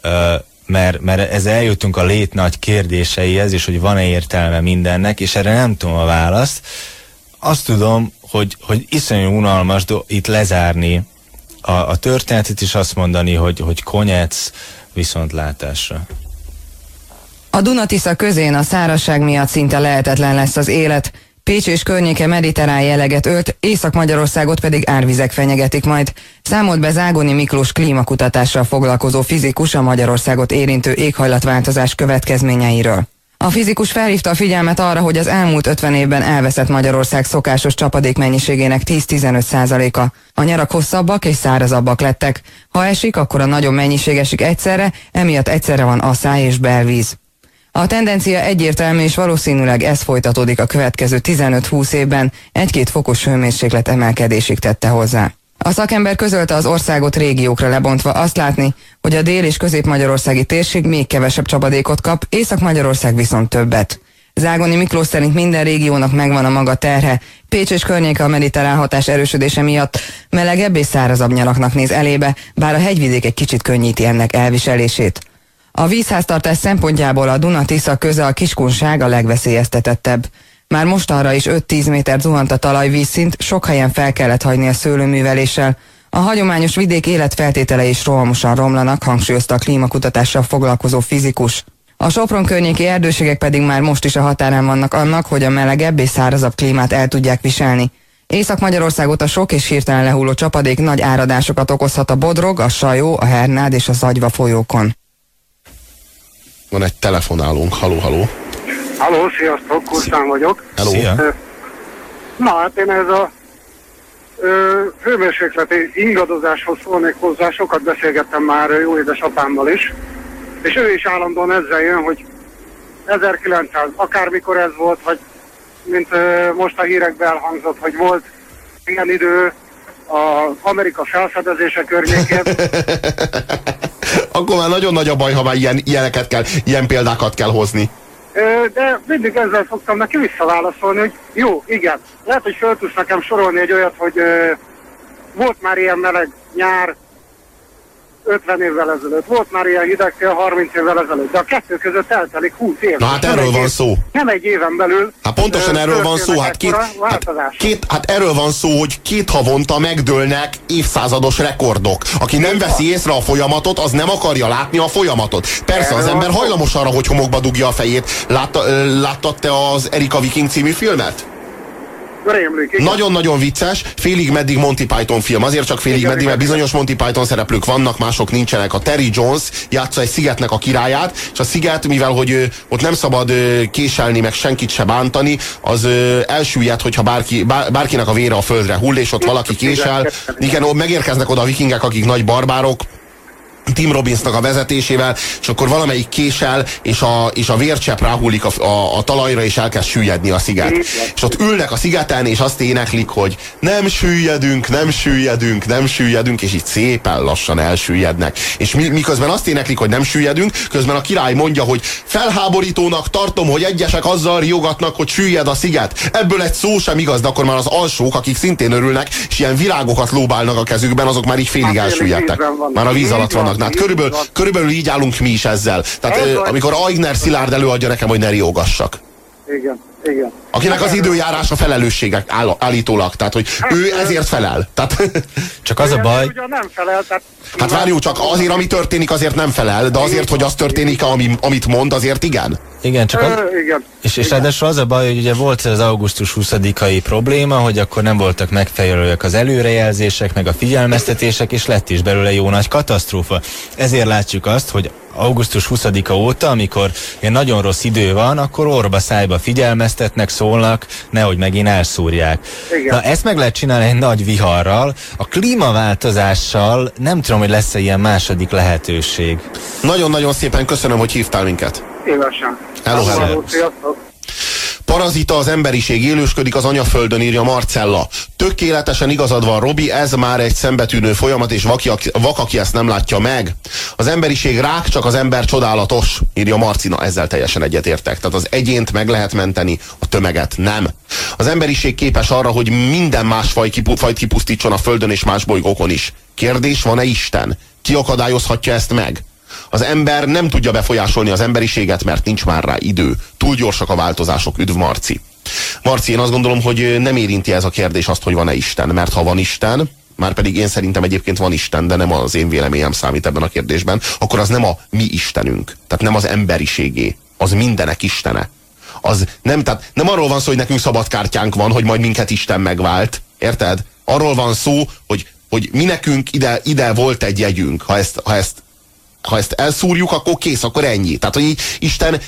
mert ezzel eljutunk a lét nagy kérdéseihez, és hogy van-e értelme mindennek, és erre nem tudom a választ. Azt tudom, hogy iszonyú unalmas itt lezárni a történetet, és azt mondani, hogy konyec viszontlátásra. A Duna-Tisza közén a szárazság miatt szinte lehetetlen lesz az élet. Pécs és környéke mediterrán jelleget ölt, Észak-Magyarországot pedig árvizek fenyegetik majd. Számolt be Zágoni Miklós klímakutatással foglalkozó fizikus a Magyarországot érintő éghajlatváltozás következményeiről. A fizikus felhívta a figyelmet arra, hogy az elmúlt 50 évben elveszett Magyarország szokásos csapadékmennyiségének 10-15%-a. A nyarak hosszabbak és szárazabbak lettek. Ha esik, akkor a nagyobb mennyiség esik egyszerre, emiatt egyszerre van asszály és belvíz. A tendencia egyértelmű, és valószínűleg ez folytatódik a következő 15-20 évben, 1-2 fokos hőmérséklet emelkedésig tette hozzá. A szakember közölte az országot régiókra lebontva azt látni, hogy a dél- és közép-magyarországi térség még kevesebb csapadékot kap, Észak-Magyarország viszont többet. Zágoni Miklós szerint minden régiónak megvan a maga terhe, Pécs és környéke a mediterrán hatás erősödése miatt melegebb és szárazabb nyalaknak néz elébe, bár a hegyvidék egy kicsit könnyíti ennek elviselését. A vízháztartás szempontjából a Duna-Tisza köze a Kiskunság a legveszélyeztetettebb. Már mostanra is 5-10 méter zuhant a talajvízszint, sok helyen fel kellett hagyni a szőlőműveléssel. A hagyományos vidék életfeltételei is rohamosan romlanak, hangsúlyozta a klímakutatással foglalkozó fizikus. A Sopron környéki erdőségek pedig már most is a határán vannak annak, hogy a melegebb és szárazabb klímát el tudják viselni. Észak-Magyarországot a sok és hirtelen lehulló csapadék nagy áradásokat okozhat a Bodrog, a Sajó, a Hernád és a Zagyva folyókon. Van egy telefonálónk. Haló. Halló, sziasztok, Kurszán vagyok. Hello. Szia. Na hát én ez a hőmérsékleti ingadozáshoz szólnék hozzá, sokat beszélgettem már jó édesapámmal is, és ő is állandóan ezzel jön, hogy 1900, akármikor ez volt, vagy mint most a hírekben elhangzott, hogy volt ilyen idő az Amerika felfedezése környékén. Akkor már nagyon nagy a baj, ha már ilyen példákat kell hozni. De mindig ezzel szoktam neki visszaválaszolni, hogy jó, igen, lehet, hogy föl tudsz nekem sorolni egy olyat, hogy volt már ilyen meleg nyár 50 évvel ezelőtt, volt már ilyen hideg tél 30 évvel ezelőtt, de a kettő között eltelik 20 év. Na hát erről van szó. Nem egy éven belül. Hát pontosan erről van szó, hát erről van szó, hogy 2 havonta megdőlnek évszázados rekordok. Aki nem veszi észre a folyamatot, az nem akarja látni a folyamatot. Persze, az ember hajlamos arra, hogy homokba dugja a fejét. Láttad te az Erika Viking című filmet? Nagyon-nagyon vicces, félig meddig Monty Python film. Azért csak félig meddig, mert bizonyos Monty Python szereplők vannak, mások nincsenek. A Terry Jones játsza egy szigetnek a királyát, és a sziget, mivel hogy ott nem szabad késelni, meg senkit se bántani, az elsüllyed, hogyha bárkinek a vére a földre hull, és ott valaki késel. Igen, megérkeznek oda a vikingek, akik nagy barbárok, Tim Robbinsnak a vezetésével, és akkor valamelyik késel, és a vércsepp ráhullik a talajra, és elkezd süllyedni a sziget. És ott ülnek a szigeten, és azt éneklik, hogy nem süllyedünk, nem süllyedünk, nem süllyedünk, és így szépen lassan elsüllyednek. És miközben azt éneklik, hogy nem süllyedünk, közben a király mondja, hogy felháborítónak tartom, hogy egyesek azzal riogatnak, hogy süllyed a sziget. Ebből egy szó sem igaz, de akkor már az alsók, akik szintén örülnek, és ilyen virágokat lóbálnak a kezükben, azok már így félig elsüllyedtek. Már a víz alatt vannak. Hát körülbelül így állunk mi is ezzel. Tehát amikor Aigner Szilárd előadja nekem, hogy ne riogassak. Igen. Akinek az időjárása felelősségek állítólag. Tehát, hogy ő ezért felel. Tehát, csak az a baj... Nem felel, tehát... Hát várjunk, csak azért, ami történik, azért nem felel, de azért, hogy az történik, amit mond, azért igen. Igen, csak az... igen. És ráadásul az a baj, hogy ugye volt az augusztus 20-ai probléma, hogy akkor nem voltak megfelelőek az előrejelzések, meg a figyelmeztetések, és lett is belőle jó nagy katasztrófa. Ezért látjuk azt, hogy augusztus 20-a óta, amikor ilyen nagyon rossz idő van, akkor orba szájba figyelmeztetnek, figyelmeztetnek, szólnak, nehogy megint elszúrják. Igen. Na, ezt meg lehet csinálni egy nagy viharral. A klímaváltozással nem tudom, hogy lesz-e ilyen második lehetőség. Nagyon-nagyon szépen köszönöm, hogy hívtál minket. Szívesen. Hello, hello. Sziasztok. Parazita az emberiség, élősködik az anyaföldön, írja Marcella. Tökéletesen igazad van, Robi, ez már egy szembetűnő folyamat, és vak, aki ezt nem látja meg. Az emberiség rák, csak az ember csodálatos, írja Marcina, ezzel teljesen egyetértek. Tehát az egyént meg lehet menteni, a tömeget nem. Az emberiség képes arra, hogy minden más fajt kipusztítson a földön és más bolygókon is. Kérdés, van-e Isten? Ki akadályozhatja ezt meg? Az ember nem tudja befolyásolni az emberiséget, mert nincs már rá idő. Túl gyorsak a változások. Üdv, Marci. Marci, én azt gondolom, hogy nem érinti ez a kérdés azt, hogy van-e Isten. Mert ha van Isten, már pedig én szerintem egyébként van Isten, de nem az én véleményem számít ebben a kérdésben, akkor az nem a mi Istenünk. Tehát nem az emberiségé. Az mindenek Istene. Az nem, tehát nem arról van szó, hogy nekünk szabad kártyánk van, hogy majd minket Isten megvált. Érted? Arról van szó, hogy mi nekünk ide volt egy jegyünk. Ha ezt elszúrjuk, akkor kész, akkor ennyi. Tehát, hogy Isten,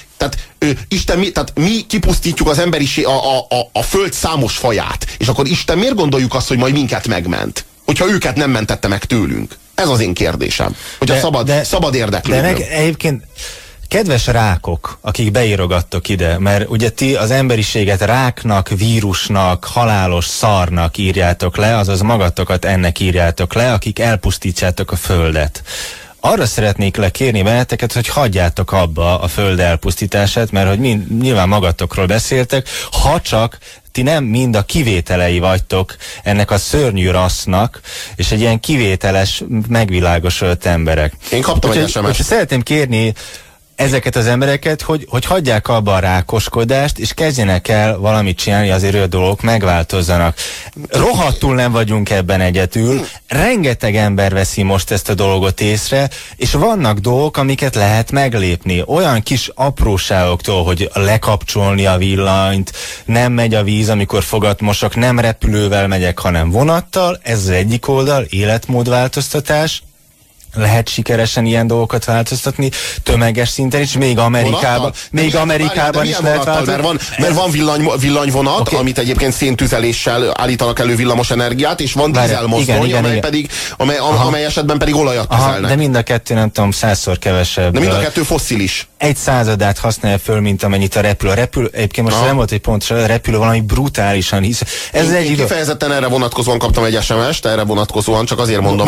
tehát mi kipusztítjuk az emberiség, a föld számos faját. És akkor Isten miért gondoljuk azt, hogy majd minket megment? Hogyha őket nem mentette meg tőlünk? Ez az én kérdésem. Hogy szabad érdeklődnöm. De egyébként kedves rákok, akik beírogattok ide, mert ugye ti az emberiséget ráknak, vírusnak, halálos szarnak írjátok le, azaz magatokat ennek írjátok le, akik elpusztítjátok a földet. Arra szeretnék lekérni benneteket, hogy hagyjátok abba a föld elpusztítását, mert hogy nyilván magatokról beszéltek, ha csak ti nem mind a kivételei vagytok ennek a szörnyű rassznak, és egy ilyen kivételes, megvilágosult emberek. Én kaptam egy SMS-t. Szeretném kérni ezeket az embereket, hogy hagyják abba a rákoskodást, és kezdjenek el valamit csinálni, azért a dolgok megváltozzanak. Rohadtul nem vagyunk ebben egyedül, rengeteg ember veszi most ezt a dolgot észre, és vannak dolgok, amiket lehet meglépni. Olyan kis apróságoktól, hogy lekapcsolni a villanyt, nem megy a víz, amikor fogat mosok, nem repülővel megyek, hanem vonattal, ez az egyik oldal, életmódváltoztatás. Lehet sikeresen ilyen dolgokat változtatni, tömeges szinten is, még Amerikában, is lehet változtatni. Mert van villanyvonat, okay, amit egyébként széntüzeléssel állítanak elő villamos energiát, és van dízelmozdony, amely esetben pedig olajat tüzelnek. De mind a kettő, nem tudom, 100-szor kevesebb. De mind a kettő fosszilis. 1/100 használja föl, mint amennyit a repülő. A repülő, egyébként most nem volt egy pontos, a repülő valami brutálisan hisz. Én kifejezetten erre vonatkozóan kaptam egy SMS-t, erre vonatkozóan, csak azért mondom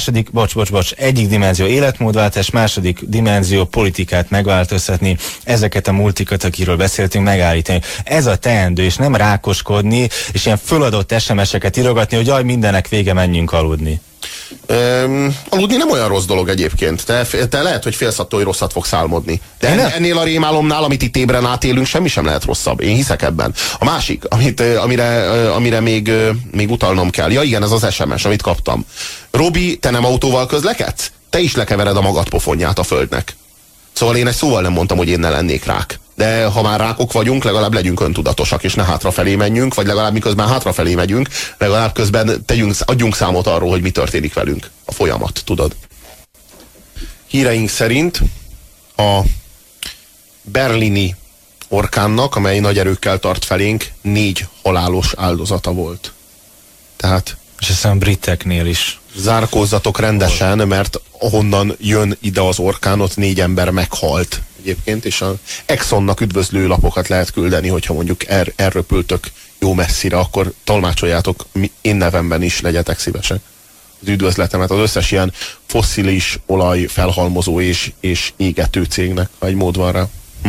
bocs. Egyik dimenzió életmódváltás, második dimenzió politikát megváltoztatni, ezeket a multikat, akiről beszéltünk, megállítani. Ez a teendő, és nem rákoskodni, és ilyen föladott SMS-eket írogatni, hogy jaj, mindenek vége, menjünk aludni. Aludni nem olyan rossz dolog egyébként. Te lehet, hogy félsz attól, hogy rosszat fogsz álmodni. De ennél a rémálomnál, amit itt ébren átélünk, semmi sem lehet rosszabb. Én hiszek ebben. A másik, amire még utalnom kell. Ja igen, ez az SMS, amit kaptam. Robi, te nem autóval közlekedsz? Te is lekevered a magad pofonját a földnek. Szóval én egy szóval nem mondtam, hogy én ne lennék rák. De ha már rákok vagyunk, legalább legyünk öntudatosak, és ne hátrafelé menjünk, vagy legalább miközben hátrafelé megyünk, legalább közben adjunk számot arról, hogy mi történik velünk. A folyamat, tudod. Híreink szerint a berlini orkánnak, amely nagy erőkkel tart felénk, 4 halálos áldozata volt. Tehát... És aztán a briteknél is. Zárkózzatok rendesen, mert ahonnan jön ide az orkán, ott 4 ember meghalt egyébként, és az Exxonnak üdvözlő lapokat lehet küldeni, hogyha mondjuk elröpültök jó messzire, akkor tolmácsoljátok én nevemben is, legyetek szívesek az üdvözletemet az összes ilyen fosszilis olaj felhalmozó és égető cégnek, ha egy mód van rá.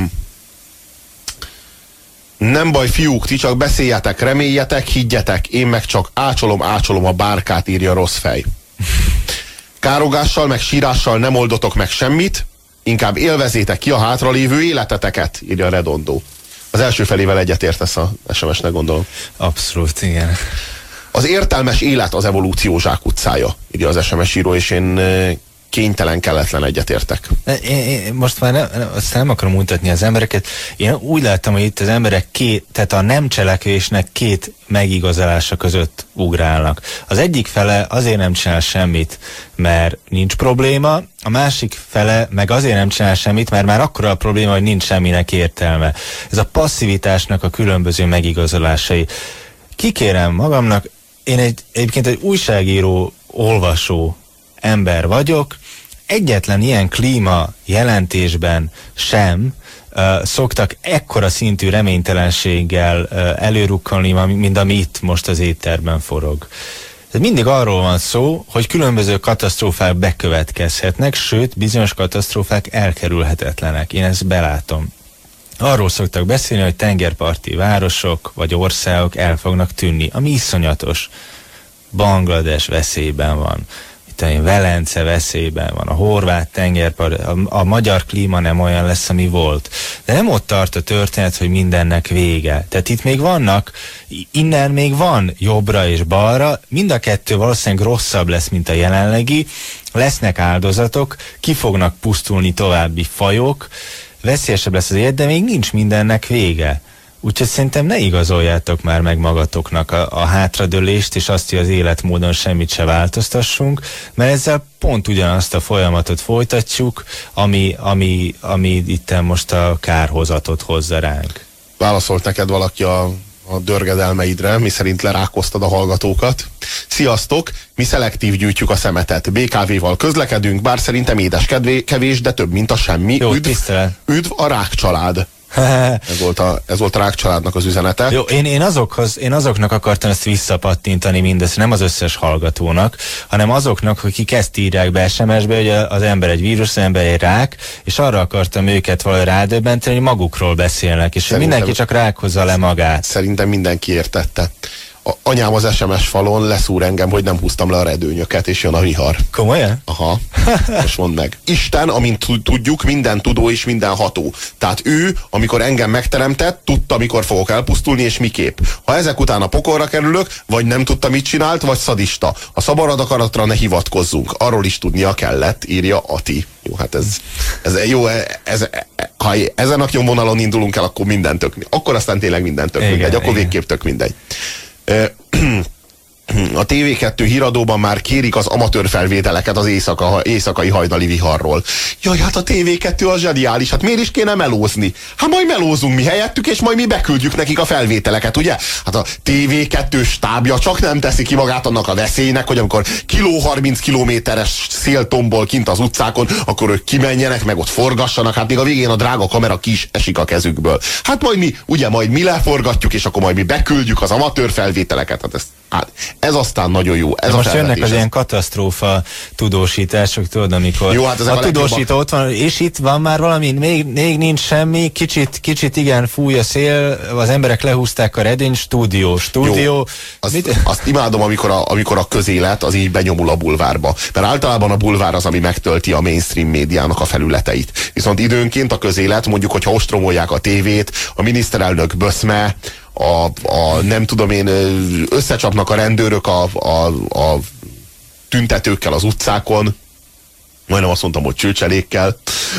Nem baj, fiúk, ti csak beszéljetek, reméljetek, higgyetek, én meg csak ácsolom a bárkát, írja rossz fej. Károgással meg sírással nem oldotok meg semmit, inkább élvezétek ki a hátralévő életeteket, írja Redondo. Az első felével egyetértesz a SMS-nek, gondolom. Abszolút, igen. Az értelmes élet az evolúció zsákutcája, írja az SMS író, és én kénytelen, kelletlen, egyetértek. Most már azt nem akarom mutatni az embereket. Én úgy láttam, hogy itt az emberek tehát a nem cselekvésnek két megigazolása között ugrálnak. Az egyik fele azért nem csinál semmit, mert nincs probléma, a másik fele meg azért nem csinál semmit, mert már akkora a probléma, hogy nincs semminek értelme. Ez a passzivitásnak a különböző megigazolásai. Kikérem magamnak, én egyébként egy újságíró, olvasó ember vagyok, egyetlen ilyen klíma jelentésben sem szoktak ekkora szintű reménytelenséggel előrukkolni, mint ami itt most az étterben forog. Mindig arról van szó, hogy különböző katasztrófák bekövetkezhetnek, sőt, bizonyos katasztrófák elkerülhetetlenek. Én ezt belátom. Arról szoktak beszélni, hogy tengerparti városok vagy országok el fognak tűnni, ami iszonyatos. Bangladesh veszélyben van. Velence veszélyben van, a horvát tengerpart, a magyar klíma nem olyan lesz, ami volt. De nem ott tart a történet, hogy mindennek vége. Tehát itt még vannak, innen még van jobbra és balra, mind a kettő valószínűleg rosszabb lesz, mint a jelenlegi, lesznek áldozatok, ki fognak pusztulni további fajok, veszélyesebb lesz az élet, de még nincs mindennek vége. Úgyhogy szerintem ne igazoljátok már meg magatoknak a hátradőlést, és azt, hogy az életmódon semmit se változtassunk, mert ezzel pont ugyanazt a folyamatot folytatjuk, ami itten most a kárhozatot hozza ránk. Válaszolt neked valaki a dörgedelmeidre, mi szerint lerákoztad a hallgatókat. Sziasztok! Mi szelektív gyűjtjük a szemetet. BKV-val közlekedünk, bár szerintem édes kevés, de több, mint a semmi. Jó, üdv a Rák család. Ez volt a Rák családnak az üzenete. Jó, én azoknak akartam ezt visszapattintani mindezt, nem az összes hallgatónak, hanem azoknak, akik ezt írják be SMS-be, hogy az ember egy vírus, az ember egy rák, és arra akartam őket valahogy rádöbbenteni, hogy magukról beszélnek, és szerintem, mindenki csak rákhozza le magát. Szerintem mindenki értette. Anyám az SMS falon leszúr engem, hogy nem húztam le a redőnyöket, és jön a vihar. Komolyan? Aha. Most mondd meg. Isten, amint tudjuk, minden tudó és minden ható. Tehát ő, amikor engem megteremtett, tudta, mikor fogok elpusztulni, és miképp. Ha ezek után a pokolra kerülök, vagy nem tudta, mit csinált, vagy szadista. A szabad akaratra ne hivatkozzunk. Arról is tudnia kellett, írja Ati. Jó, hát ha ezen a nyomvonalon indulunk el, akkor minden tök mindegy. Akkor aztán tényleg minden tök mindegy. Akkor végképp tök mindegy. A TV2 híradóban már kérik az amatőr felvételeket az éjszakai hajnali viharról. Jaj, hát a TV2 az zseniális, hát miért is kéne melózni? Hát majd melózunk mi helyettük, és majd mi beküldjük nekik a felvételeket, ugye? Hát a TV2 stábja csak nem teszi ki magát annak a veszélynek, hogy amikor 30 kilométeres széltombol kint az utcákon, akkor ők kimenjenek, meg ott forgassanak, hát még a végén a drága kamera ki is esik a kezükből. Hát majd mi leforgatjuk, és akkor majd mi beküldjük az amatőr felvételeket. Hát ez aztán nagyon jó. Ez most jönnek az ilyen katasztrófa tudósítások, tudod, amikor jó, hát a tudósító ott van, és itt van már valami, még nincs semmi, kicsit igen, fúj a szél, az emberek lehúzták a redényt, stúdió. Jó, azt imádom, amikor a közélet az így benyomul a bulvárba. Mert általában a bulvár az, ami megtölti a mainstream médiának a felületeit. Viszont időnként a közélet, mondjuk, hogyha ostromolják a tévét, a miniszterelnök böszme, nem tudom én, összecsapnak a rendőrök a tüntetőkkel az utcákon, majdnem azt mondtam, hogy csőcselékkel.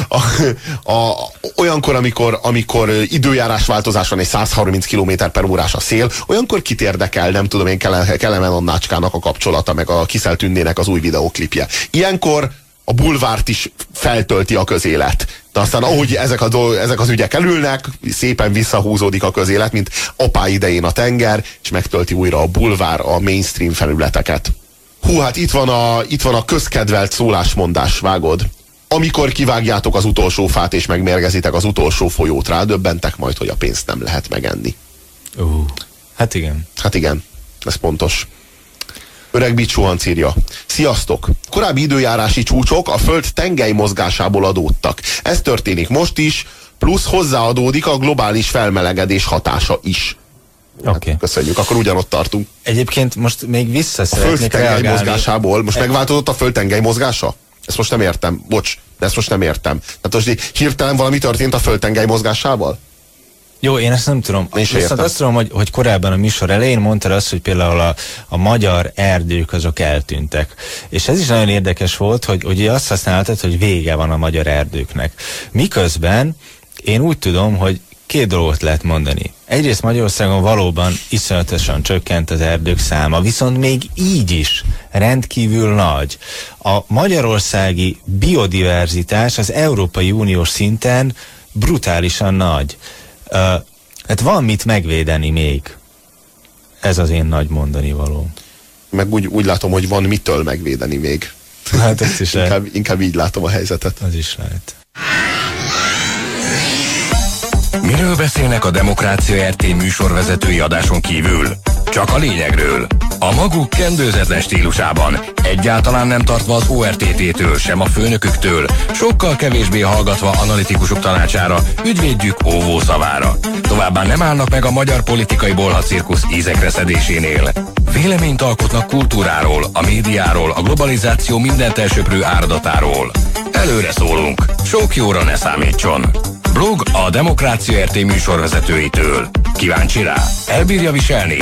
Olyankor, amikor időjárásváltozás van, egy 130 km/h a szél, olyankor kit érdekel, nem tudom én, Kelemen Annácskának a kapcsolata, meg a Kiszel Tündének az új videóklipje. Ilyenkor a bulvárt is feltölti a közélet. De aztán ahogy ezek az ügyek elülnek, szépen visszahúzódik a közélet, mint apá idején a tenger, és megtölti újra a bulvár a mainstream felületeket. Hú, hát itt van a közkedvelt szólásmondás, vágod? Amikor kivágjátok az utolsó fát, és megmérgezitek az utolsó folyót, rádöbbentek majd, hogy a pénzt nem lehet megenni. Hát igen. Hát igen, ez pontos. Öreg Bicsuhanc írja. Sziasztok! Korábbi időjárási csúcsok a Föld tengely mozgásából adódtak. Ez történik most is, plusz hozzáadódik a globális felmelegedés hatása is. Okay. Hát, köszönjük, akkor ugyanott tartunk. Egyébként most még vissza szeretnék reagálni. A Föld tengely mozgásából. Most megváltozott a Föld tengely mozgása? Ezt most nem értem. Bocs, de ezt most nem értem. Tehát most hirtelen valami történt a Föld tengely mozgásával? Jó, én ezt nem tudom. Viszont azt tudom, hogy korábban a műsor elején mondtad azt, hogy például a magyar erdők azok eltűntek. És ez is nagyon érdekes volt, hogy azt használtad, hogy vége van a magyar erdőknek. Miközben én úgy tudom, hogy két dolgot lehet mondani. Egyrészt Magyarországon valóban iszonyatosan csökkent az erdők száma, viszont még így is rendkívül nagy. A magyarországi biodiverzitás az Európai Uniós szinten brutálisan nagy. Hát van mit megvédeni még. Ez az én nagy mondani való. Meg úgy látom, hogy van mitől megvédeni még. Hát ezt is inkább így látom a helyzetet. Az is lehet. Miről beszélnek a Demokrácia RT műsorvezetői adáson kívül? Csak a lényegről. A maguk kendőzetlen stílusában, egyáltalán nem tartva az ORTT-től, sem a főnöküktől, sokkal kevésbé hallgatva analitikusok tanácsára, ügyvédjük óvó szavára. Továbbá nem állnak meg a magyar politikai bolhacirkusz ízekre szedésénél. Véleményt alkotnak kultúráról, a médiáról, a globalizáció mindent elsöprő áradatáról. Előre szólunk, sok jóra ne számítson. Blog a Demokrácia RT műsorvezetőitől. Kíváncsi rá? Elbírja viselni?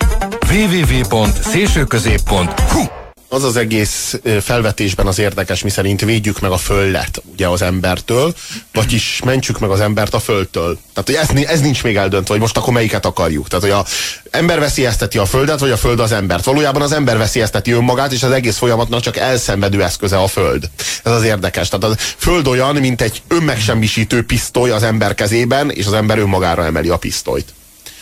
www.szélsőközép.hu Az az egész felvetésben az érdekes, miszerint védjük meg a földet ugye az embertől, vagyis mentsük meg az embert a földtől. Tehát, hogy ez nincs még eldöntve, hogy most akkor melyiket akarjuk. Tehát, hogy az ember veszélyezteti a földet, vagy a föld az embert. Valójában az ember veszélyezteti önmagát, és az egész folyamatnak csak elszenvedő eszköze a föld. Ez az érdekes. Tehát a föld olyan, mint egy önmegsemmisítő pisztoly az ember kezében, és az ember önmagára emeli a pisztolyt.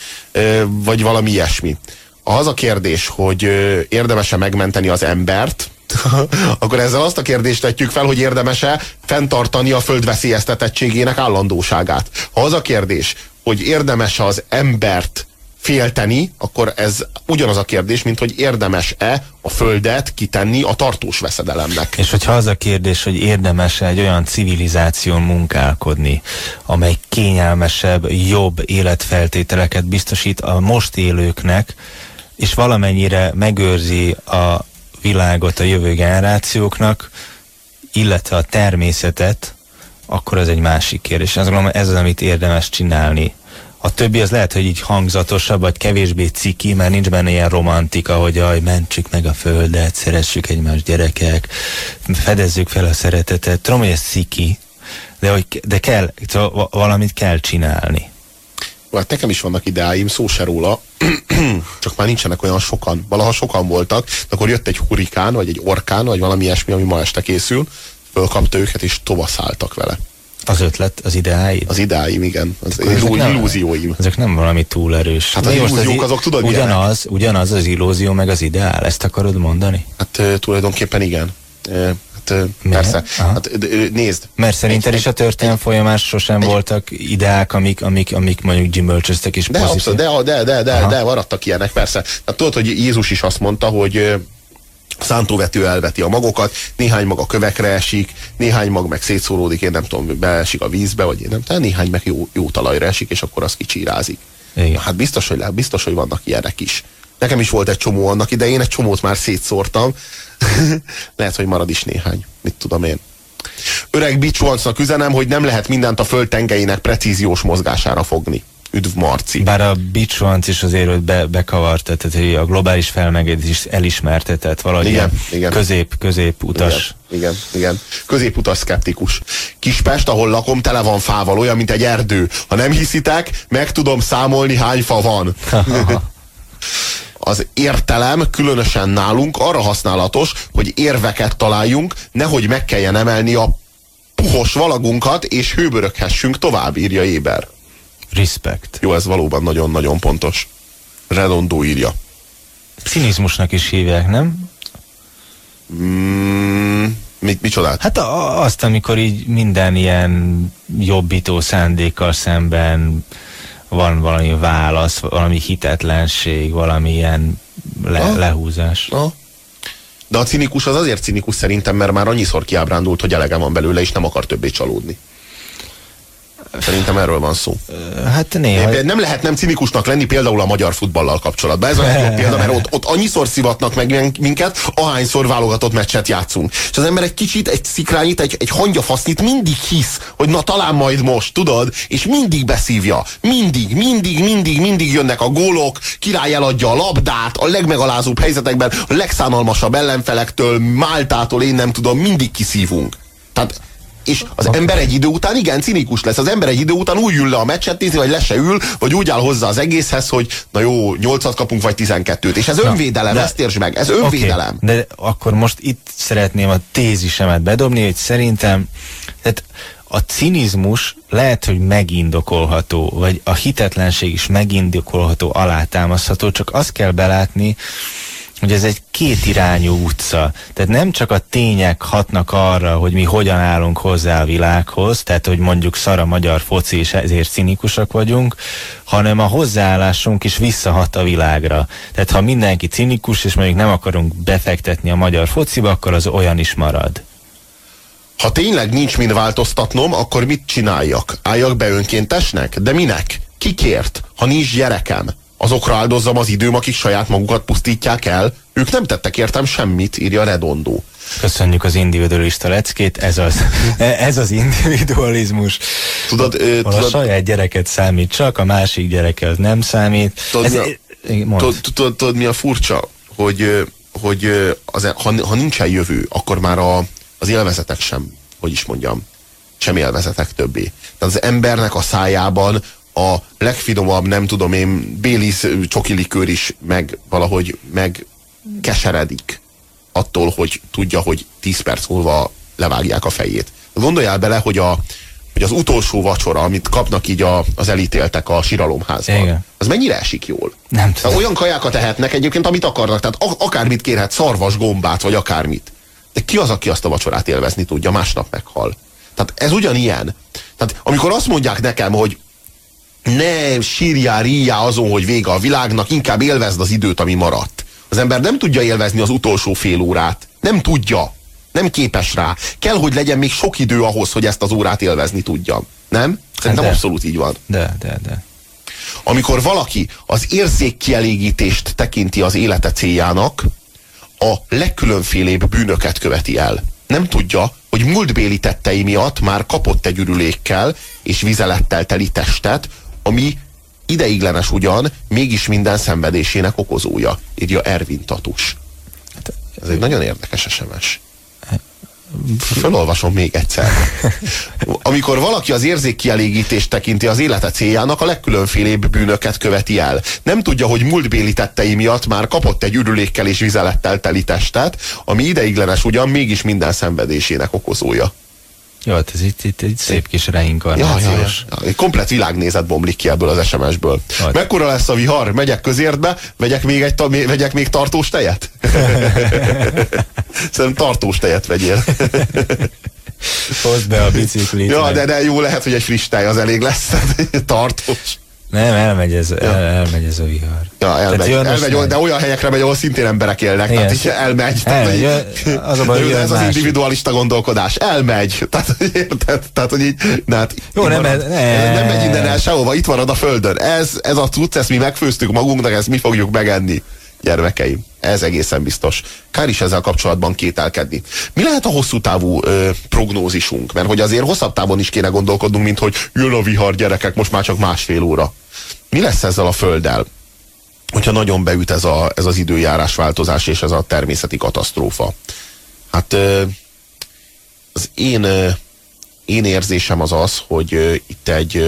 Vagy valami ilyesmi. Az a kérdés, hogy érdemes-e megmenteni az embert, akkor ezzel azt a kérdést tetjük fel, hogy érdemes-e fenntartani a föld veszélyeztetettségének állandóságát. Ha az a kérdés, hogy érdemes-e az embert félteni, akkor ez ugyanaz a kérdés, mint hogy érdemes-e a földet kitenni a tartós veszedelemnek. És hogyha az a kérdés, hogy érdemes-e egy olyan civilizáción munkálkodni, amely kényelmesebb, jobb életfeltételeket biztosít a most élőknek, és valamennyire megőrzi a világot a jövő generációknak, illetve a természetet, akkor ez egy másik kérdés. Azt gondolom, ez az, amit érdemes csinálni. A többi az lehet, hogy így hangzatosabb, vagy kevésbé ciki, mert nincs benne ilyen romantika, hogy mentsük meg a földet, szeressük egymást, gyerekek, fedezzük fel a szeretetet. Tudom, hogy ez ciki, de kell, valamit kell csinálni. Hát nekem is vannak ideáim, szó se róla, csak már nincsenek olyan sokan. Valaha sokan voltak, de akkor jött egy hurikán, vagy egy orkán, vagy valami ilyesmi, ami ma este készül, fölkapta őket, és tovaszálltak vele. Az ötlet, az ideáid? Az ideáim, igen. Az illúzióim. Ezek nem valami túl erős. Hát az illúziók azok, tudod, ugyanaz az illúzió, meg az ideál, ezt akarod mondani? Hát tulajdonképpen igen. Persze. Hát, nézd. Mert szerinted is a történelem folyamán sosem voltak ideák, amik mondjuk gyümölcsöztek és pozitív. De maradtak ilyenek, persze. Hát tudod, hogy Jézus is azt mondta, hogy szántóvető elveti a magokat, néhány mag a kövekre esik, néhány mag meg szétszóródik, én nem tudom, beesik a vízbe, vagy én nem tudom, néhány meg jó talajra esik, és akkor az kicsírázik. Hát biztos, hogy vannak ilyenek is. Nekem is volt egy csomó annak idején, egy csomót már szétszórtam. Lehet, hogy marad is néhány. Mit tudom én. Öreg Bicsvancnak üzenem, hogy nem lehet mindent a föld tengelyének precíziós mozgására fogni. Üdv Marci. Bár a Bicsvanc is azért, hogy bekavart, tehát hogy a globális felmelegedés elismertetett valahogy igen. középutas. Igen. Középutas szkeptikus. Kispest, ahol lakom, tele van fával, olyan, mint egy erdő. Ha nem hiszitek, meg tudom számolni, hány fa van. Az értelem, különösen nálunk arra használatos, hogy érveket találjunk, nehogy meg kelljen emelni a puhos valagunkat, és hőböröghessünk tovább, írja Éber. Respect. Jó, ez valóban nagyon-nagyon pontos. Redondo írja. Cinizmusnak is hívják, nem? Micsodát? Hát azt, amikor így minden ilyen jobbító szándékkal szemben van valami válasz, valami hitetlenség, valami ilyen lehúzás. De a cinikus az azért cinikus szerintem, mert már annyiszor kiábrándult, hogy elege van belőle, és nem akar többé csalódni. Szerintem erről van szó. Hát néha... Nem lehet nem cinikusnak lenni például a magyar futballal kapcsolatban. Ez a legjobb példa, mert ott annyiszor szivatnak meg minket, ahányszor válogatott meccset játszunk. És az ember egy kicsit, egy szikrányit, egy hangyafasznyit mindig hisz, hogy na talán majd most, tudod? És mindig beszívja. Mindig jönnek a gólok, király eladja a labdát, a legmegalázóbb helyzetekben, a legszánalmasabb ellenfelektől, Máltától, én nem tudom, mindig kiszívunk. Tehát és az ember egy idő után igen cinikus lesz. Az ember egy idő után úgy ül le a meccset nézni, vagy le se ül, vagy úgy áll hozzá az egészhez, hogy na jó, 8-at kapunk, vagy 12-t. És ez önvédelem, ezt értsd meg, ez önvédelem. Okay, de akkor most itt szeretném a tézisemet bedobni, hogy szerintem tehát a cinizmus lehet, hogy megindokolható, vagy a hitetlenség is megindokolható, alátámasztható, csak azt kell belátni, hogy ez egy kétirányú utca. Tehát nem csak a tények hatnak arra, hogy mi hogyan állunk hozzá a világhoz, tehát hogy mondjuk szar a magyar foci, és ezért cinikusak vagyunk, hanem a hozzáállásunk is visszahat a világra. Tehát ha mindenki cinikus, és mondjuk nem akarunk befektetni a magyar fociba, akkor az olyan is marad. Ha tényleg nincs mind változtatnom, akkor mit csináljak? Álljak be önkéntesnek? De minek? Kikért? Ha nincs gyerekem? Azokra áldozzam az időm, akik saját magukat pusztítják el? Ők nem tettek értem semmit, írja Redondo. Köszönjük az individualista leckét, ez az individualizmus. Tudod, a saját gyereket számít csak, a másik gyereke az nem számít. Tudod, mi a furcsa? Hogy ha nincsen jövő, akkor már az élvezetek sem, hogy is mondjam, sem élvezetek többé. Tehát az embernek a szájában a legfinomabb, nem tudom én, Baileys csokilikőr is valahogy keseredik attól, hogy tudja, hogy 10 perc múlva levágják a fejét. Gondoljál bele, hogy az utolsó vacsora, amit kapnak így az elítéltek a síralomházban, igen, az mennyire esik jól? Nem tudom. Olyan kajákat ehetnek egyébként, amit akarnak, tehát akármit kérhet, szarvas, gombát, vagy akármit. De ki az, aki azt a vacsorát élvezni tudja, másnap meghal. Tehát ez ugyanilyen. Tehát amikor azt mondják nekem, hogy ne sírjál, ríjjál azon, hogy vége a világnak, inkább élvezd az időt, ami maradt. Az ember nem tudja élvezni az utolsó fél órát. Nem tudja. Nem képes rá. Kell, hogy legyen még sok idő ahhoz, hogy ezt az órát élvezni tudjam. Nem? Szerintem abszolút így van. De. Amikor valaki az érzékkielégítést tekinti az élete céljának, a legkülönfélébb bűnöket követi el. Nem tudja, hogy múltbéli tettei miatt már kapott egy ürülékkel és vizelettel teli testet, ami ideiglenes ugyan, mégis minden szenvedésének okozója, írja Ervin Tatus. Ez egy nagyon érdekes SMS. Felolvasom még egyszer. Amikor valaki az érzékkielégítést tekinti az élete céljának, a legkülönfélébb bűnöket követi el. Nem tudja, hogy múltbéli tettei miatt már kapott egy ürülékkel és vizelettel teli testet, ami ideiglenes ugyan, mégis minden szenvedésének okozója. Jó, ez itt egy szép kis reinkarnációs. Ja. Egy komplett világnézet bomlik ki ebből az SMS-ből. Mekkora lesz a vihar? Megyek közértbe? Vegyek még tartós tejet? Szerintem tartós tejet vegyél. Hozd be a biciklit. Ja, de jó, lehet, hogy egy friss tej az elég lesz. Tartós. Nem, elmegy ez a vihar. Ja, elmegy, de olyan helyekre megy, ahol szintén emberek élnek. Igen. Tehát is elmegy. Ez az individualista gondolkodás. Elmegy. Tehát hogy így... Jó, nem megy innen el sehova, itt marad a földön. Ez a cucc, ezt mi megfőztük magunknak, ezt mi fogjuk megenni. Gyermekeim, ez egészen biztos. Kár is ezzel kapcsolatban kételkedni. Mi lehet a hosszú távú prognózisunk? Mert hogy azért hosszabb távon is kéne gondolkodnunk, mint hogy jön a vihar, gyerekek, most már csak másfél óra. Mi lesz ezzel a földdel, hogyha nagyon beüt ez az időjárás változás és ez a természeti katasztrófa? Hát az én érzésem az, hogy itt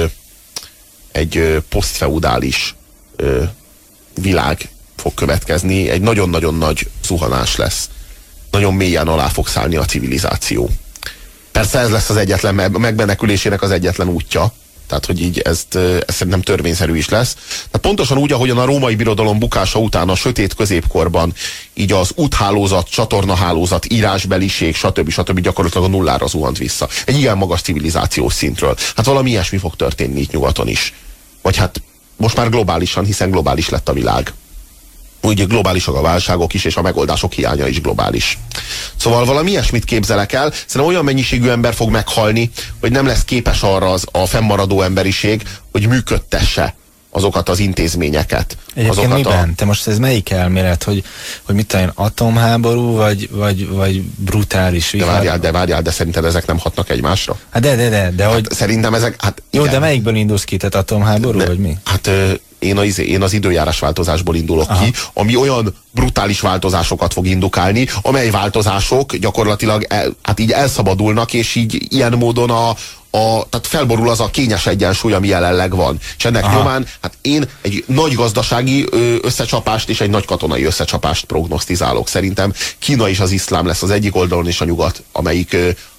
egy posztfeudális világ fog következni, egy nagyon-nagyon nagy zuhanás lesz. Nagyon mélyen alá fog szállni a civilizáció. Persze ez lesz az egyetlen, megmenekülésének az egyetlen útja. Tehát, hogy így ez szerintem törvényszerű is lesz. Tehát pontosan úgy, ahogyan a római birodalom bukása után a sötét középkorban így az úthálózat, csatornahálózat, írásbeliség, stb. Gyakorlatilag a nullára zuhant vissza. Egy igen magas civilizációs szintről. Hát valami ilyesmi fog történni itt nyugaton is. Vagy hát most már globálisan, hiszen globális lett a világ. úgy globálisak a válságok is, és a megoldások hiánya is globális. Szóval valami ilyesmit képzelek el, szerintem olyan mennyiségű ember fog meghalni, hogy nem lesz képes arra a fennmaradó emberiség, hogy működtesse azokat az intézményeket. Egyébként miben? Te most ez melyik elmélet, hogy mit tudom én, atomháború, vagy brutális vihar? De várjál, de szerinted ezek nem hatnak egymásra? Hát de hogy... Szerintem ezek, jó, de melyikből indulsz ki, tehát atomháború, vagy mi? Hát én az időjárás változásból indulok ki, ami olyan brutális változásokat fog indukálni, amely változások gyakorlatilag így elszabadulnak, és így ilyen módon tehát felborul az a kényes egyensúly, ami jelenleg van. És ennek nyomán, hát én egy nagy gazdasági összecsapást és egy nagy katonai összecsapást prognosztizálok. Szerintem Kína és az iszlám lesz az egyik oldalon, és a nyugat, amelyik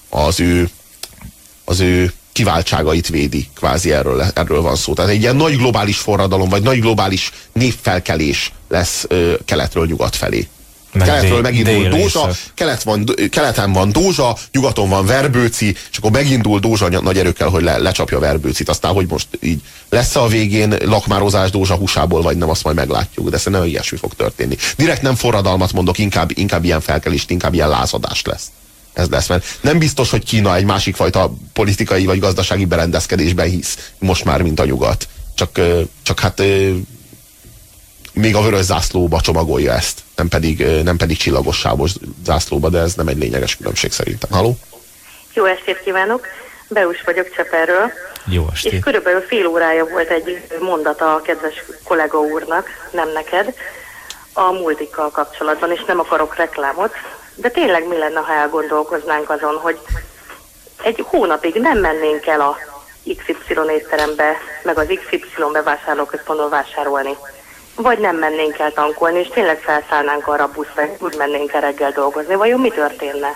az ő kiváltságait védi, kvázi erről van szó. Tehát egy ilyen nagy globális forradalom, vagy nagy globális népfelkelés lesz keletről nyugat felé. Keletről megindul Dózsa, keleten van Dózsa, nyugaton van Verbőci, és akkor megindul Dózsa nagy erőkkel, hogy lecsapja Verbőcit. Aztán, hogy most így lesz a végén lakmározás Dózsa húsából, vagy nem, azt majd meglátjuk, de szerintem ilyesmi fog történni. Direkt nem forradalmat mondok, inkább ilyen felkelést, inkább ilyen lázadást lesz. Ez lesz, mert nem biztos, hogy Kína egy másik fajta politikai vagy gazdasági berendezkedésben hisz most már, mint a nyugat. Csak hát még a vörös zászlóba csomagolja ezt, nem pedig csillagos sávos zászlóba, de ez nem egy lényeges különbség szerintem. Halló? Jó estét kívánok! Beus vagyok Cseperről. Jó estét! És körülbelül fél órája volt egy mondata a kedves kollega úrnak, nem neked, a multikkal kapcsolatban, és nem akarok reklámot, de tényleg mi lenne, ha elgondolkoznánk azon, hogy egy hónapig nem mennénk el a XY étterembe, meg az XY bevásárlóközpontba vásárolni. Vagy nem mennénk el tankolni, és tényleg felszállnánk arra a buszra, és úgy mennénk el reggel dolgozni. Vajon mi történne?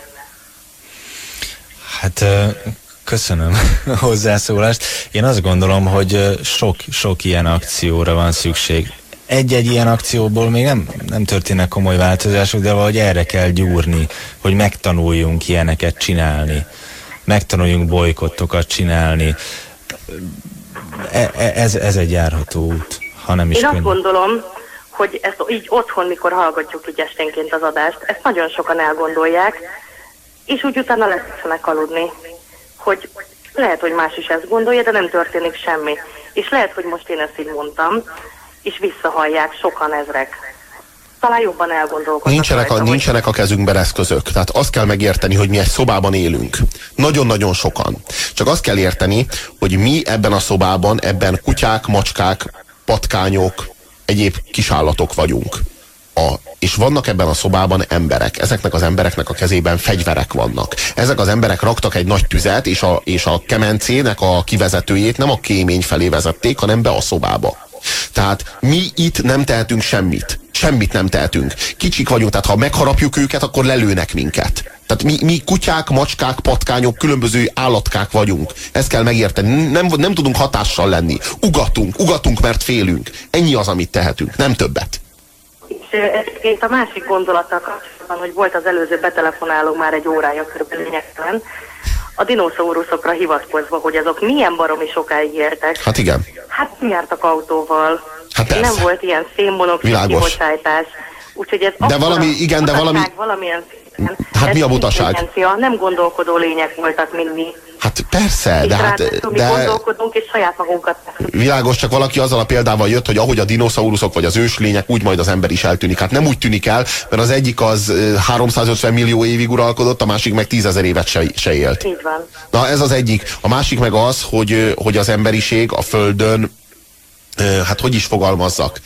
Hát köszönöm a hozzászólást. Én azt gondolom, hogy sok ilyen akcióra van szükség. Egy-egy ilyen akcióból még nem történnek komoly változások, de valahogy erre kell gyúrni, hogy megtanuljunk ilyeneket csinálni. Megtanuljunk bolykottokat csinálni. Ez egy járható út. Én azt gondolom, hogy ezt így otthon, mikor hallgatjuk így esténként az adást, ezt nagyon sokan elgondolják, és úgy utána lesz aludni, hogy lehet, hogy más is ezt gondolja, de nem történik semmi. És lehet, hogy most én ezt így mondtam, és visszahallják sokan, ezrek. Talán jobban elgondolkodnak. Nincsenek a kezünkben eszközök. Tehát azt kell megérteni, hogy mi egy szobában élünk. Nagyon-nagyon sokan. Csak azt kell érteni, hogy mi ebben a szobában, ebben kutyák, macskák, patkányok, egyéb kisállatok vagyunk. És vannak ebben a szobában emberek. Ezeknek az embereknek a kezében fegyverek vannak. Ezek az emberek raktak egy nagy tüzet, és a kemencének a kivezetőjét nem a kémény felé vezették, hanem be a szobába. Tehát mi itt nem tehetünk semmit. Semmit nem tehetünk. Kicsik vagyunk, tehát ha megharapjuk őket, akkor lelőnek minket. Tehát mi kutyák, macskák, patkányok, különböző állatkák vagyunk. Ezt kell megérteni. Nem tudunk hatással lenni. Ugatunk, mert félünk. Ennyi az, amit tehetünk. Nem többet. És egyébként a másik gondolattal kapcsolatban, hogy volt az előző betelefonáló már egy órája körülbelül lényegtelen, a dinoszauruszokra hivatkozva, hogy azok milyen baromi sokáig éltek. Hát igen. Hát jártak autóval. Hát nem volt ilyen szénmonoxid kibocsátás. Úgyhogy ez de valamilyen hát mi a butaság? Nem gondolkodó lények voltak, mint mi. Hát persze, mi gondolkodunk, és saját magunkat. Világos, csak valaki azzal a példával jött, hogy ahogy a dinoszauruszok vagy az őslények, úgy majd az ember is eltűnik. Hát nem úgy tűnik el, mert az egyik az 350 millió évig uralkodott, a másik meg 10 000 évet se élt. Így van. Na ez az egyik. A másik meg az, hogy az emberiség a Földön, hát hogy is fogalmazzak,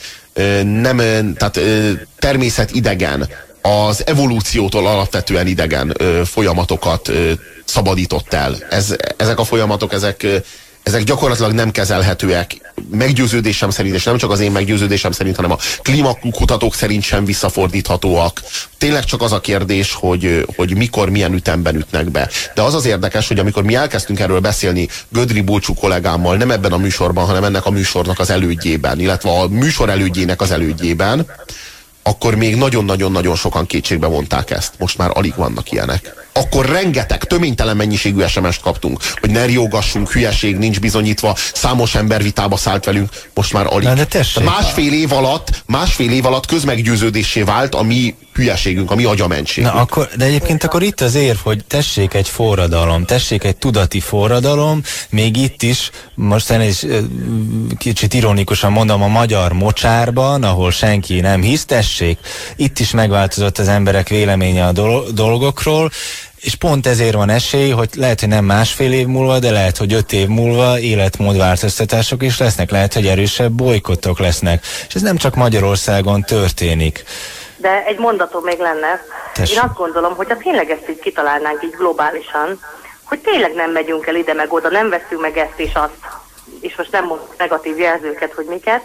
tehát természetidegen, az evolúciótól alapvetően idegen folyamatokat szabadított el. Ezek a folyamatok, ezek gyakorlatilag nem kezelhetőek. Meggyőződésem szerint, és nem csak az én meggyőződésem szerint, hanem a klímakutatók szerint sem visszafordíthatóak. Tényleg csak az a kérdés, hogy mikor, milyen ütemben ütnek be. De az az érdekes, hogy amikor mi elkezdtünk erről beszélni Gödri Bulcsú kollégámmal, nem ebben a műsorban, hanem ennek a műsornak az elődjében, illetve a műsor elődjének az elődjében, akkor még nagyon-nagyon-nagyon sokan kétségbe vonták ezt. Most már alig vannak ilyenek. akkor rengeteg, töménytelen mennyiségű SMS-t kaptunk, hogy ne riogassunk, hülyeség, nincs bizonyítva, számos ember vitába szállt velünk, most már alig. Másfél év alatt közmeggyőződéssé vált a mi hülyeségünk, a mi agyamentségünk. Na akkor, de egyébként akkor itt az érv, hogy tessék egy forradalom, tessék egy tudati forradalom, még itt is, most is kicsit ironikusan mondom, a magyar mocsárban, ahol senki nem hisz, tessék, itt is megváltozott az emberek véleménye a dolgokról, és pont ezért van esély, hogy lehet, hogy nem másfél év múlva, de lehet, hogy 5 év múlva életmódváltoztatások is lesznek, lehet, hogy erősebb bolykottok lesznek. És ez nem csak Magyarországon történik. De egy mondatom még lenne. Tessék. Én azt gondolom, hogy ha tényleg ezt így kitalálnánk így globálisan, hogy tényleg nem megyünk el ide meg oda, nem veszünk meg ezt és azt, és most nem mondjuk negatív jelzőket, hogy miket,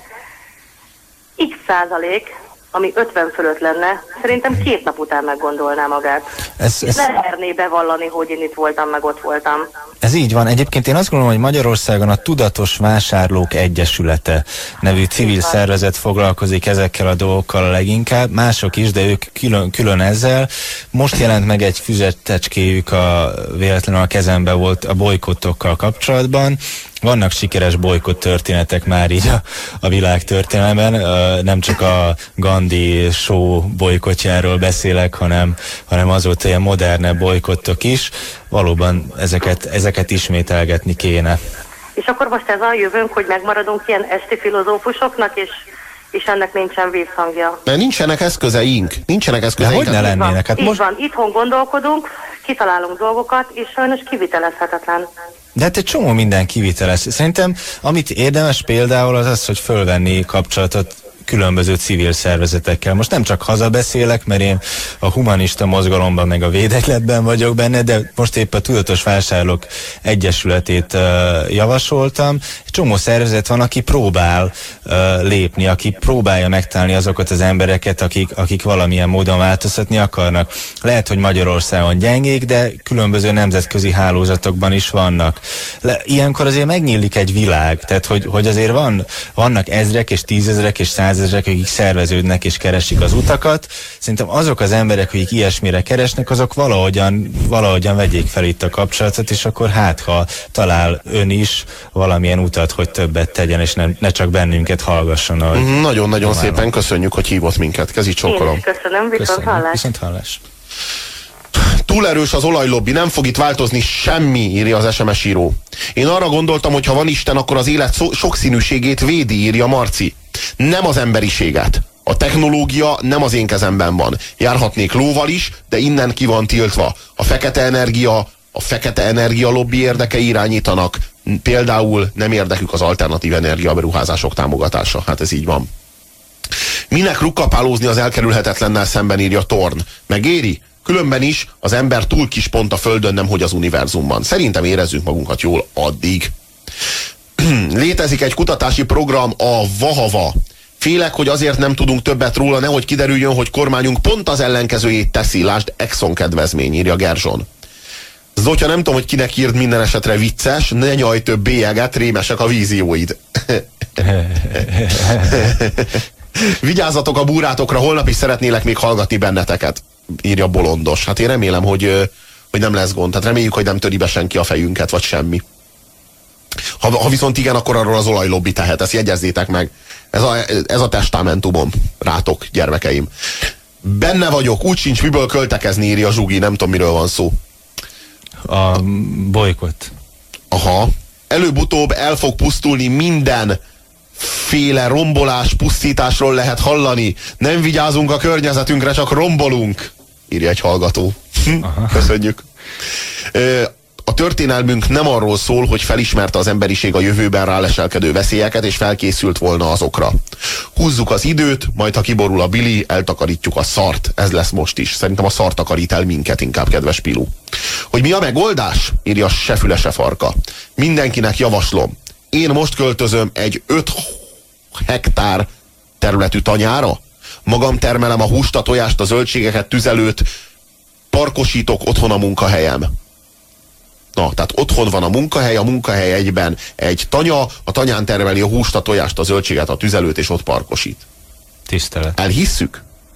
x%, ami 50 fölött lenne, szerintem 2 nap után meggondolná magát. Nem merné bevallani, hogy én itt voltam, meg ott voltam. Ez így van. Egyébként én azt gondolom, hogy Magyarországon a Tudatos Vásárlók Egyesülete nevű civil szervezet foglalkozik ezekkel a dolgokkal a leginkább, mások is, de ők külön ezzel. Most jelent meg egy füzettecskéjük, véletlenül a kezembe volt a bolykottokkal kapcsolatban. Vannak sikeres bolykott történetek már így a világtörténelemben, nem csak a Gandhi show bolykottjáról beszélek, hanem azóta ilyen modernebb bolykottok is. Valóban ezeket ismételgetni kéne. És akkor most ez a jövőnk, hogy megmaradunk ilyen esti filozófusoknak, és ennek nincsen vészhangja. De nincsenek eszközeink. De hogy ne lennének? Hát most... van, itthon gondolkodunk, kitalálunk dolgokat, és sajnos kivitelezhetetlen. De hát egy csomó minden kiviteles. Szerintem, amit érdemes például az, hogy fölvenni kapcsolatot különböző civil szervezetekkel. Most nem csak hazabeszélek, mert én a humanista mozgalomban meg a védekletben vagyok benne, de most épp a Tudatos Vásárlók Egyesületét javasoltam. Egy csomó szervezet van, aki próbál lépni, aki próbálja megtalálni azokat az embereket, akik valamilyen módon változtatni akarnak. Lehet, hogy Magyarországon gyengék, de különböző nemzetközi hálózatokban is vannak. Ilyenkor azért megnyílik egy világ, tehát hogy azért vannak ezrek és 10 000 és 100 000, akik szerveződnek és keresik az utakat. Szerintem azok az emberek, akik ilyesmire keresnek, azok valahogyan vegyék fel itt a kapcsolatot, és akkor ha talál ön is valamilyen utat, hogy többet tegyen, és ne csak bennünket hallgasson. Nagyon-nagyon szépen köszönjük, hogy hívott minket. Kezi csókolom. Én is köszönöm, viszonthallás. Viszonthallás. Túl erős az olajlobbi, nem fog itt változni semmi, írja az SMS író. Én arra gondoltam, hogy ha van Isten, akkor az élet sokszínűségét védi, írja Marci. Nem az emberiséget. A technológia nem az én kezemben van. Járhatnék lóval is, de innen ki van tiltva. A fekete energia lobby érdekei irányítanak. Például nem érdekük az alternatív energiaberuházások támogatása. Hát ez így van. Minek rukkapálózni az elkerülhetetlennel szemben, írja Torn. Megéri? Különben is az ember túl kis pont a Földön, nemhogy az univerzumban. Szerintem érezzünk magunkat jól addig. Létezik egy kutatási program, a Vahava. Félek, hogy azért nem tudunk többet róla, nehogy kiderüljön, hogy kormányunk pont az ellenkezőjét teszi. Lásd, Exxon kedvezmény, írja Gerzson. Zotya, nem tudom, hogy kinek írd, minden esetre vicces, ne nyaj több bélyeget, rémesek a vízióid. Vigyázzatok a búrátokra, holnap is szeretnélek még hallgatni benneteket, írja Bolondos. Hát én remélem, hogy nem lesz gond. Tehát reméljük, hogy nem töri be senki a fejünket, vagy semmi. Ha viszont igen, akkor arról az olajlobbi tehet. Ezt jegyezzétek meg. Ez a testamentumom rátok, gyermekeim. Benne vagyok, úgy sincs miből költekezni, írja Zsugi, nem tudom, miről van szó. A bolykott. Aha. Előbb-utóbb el fog pusztulni minden féle rombolás, pusztításról lehet hallani. Nem vigyázunk a környezetünkre, csak rombolunk, írja egy hallgató. Köszönjük. A történelmünk nem arról szól, hogy felismerte az emberiség a jövőben ráleselkedő veszélyeket, és felkészült volna azokra. Húzzuk az időt, majd ha kiborul a bili, eltakarítjuk a szart. Ez lesz most is. Szerintem a szart takarít el minket inkább, kedves Pilu. Hogy mi a megoldás? Írja se füle, se farka. Mindenkinek javaslom. Én most költözöm egy 5 hektár területű tanyára. Magam termelem a húst, a tojást, a zöldségeket, tüzelőt. Parkosítok otthon a munkahelyem. Na, tehát otthon van a munkahely egyben egy tanya, a tanyán termeli a húst, a tojást, a zöldséget, a tüzelőt, és ott parkosít. Tisztelet. Elhisszük? El.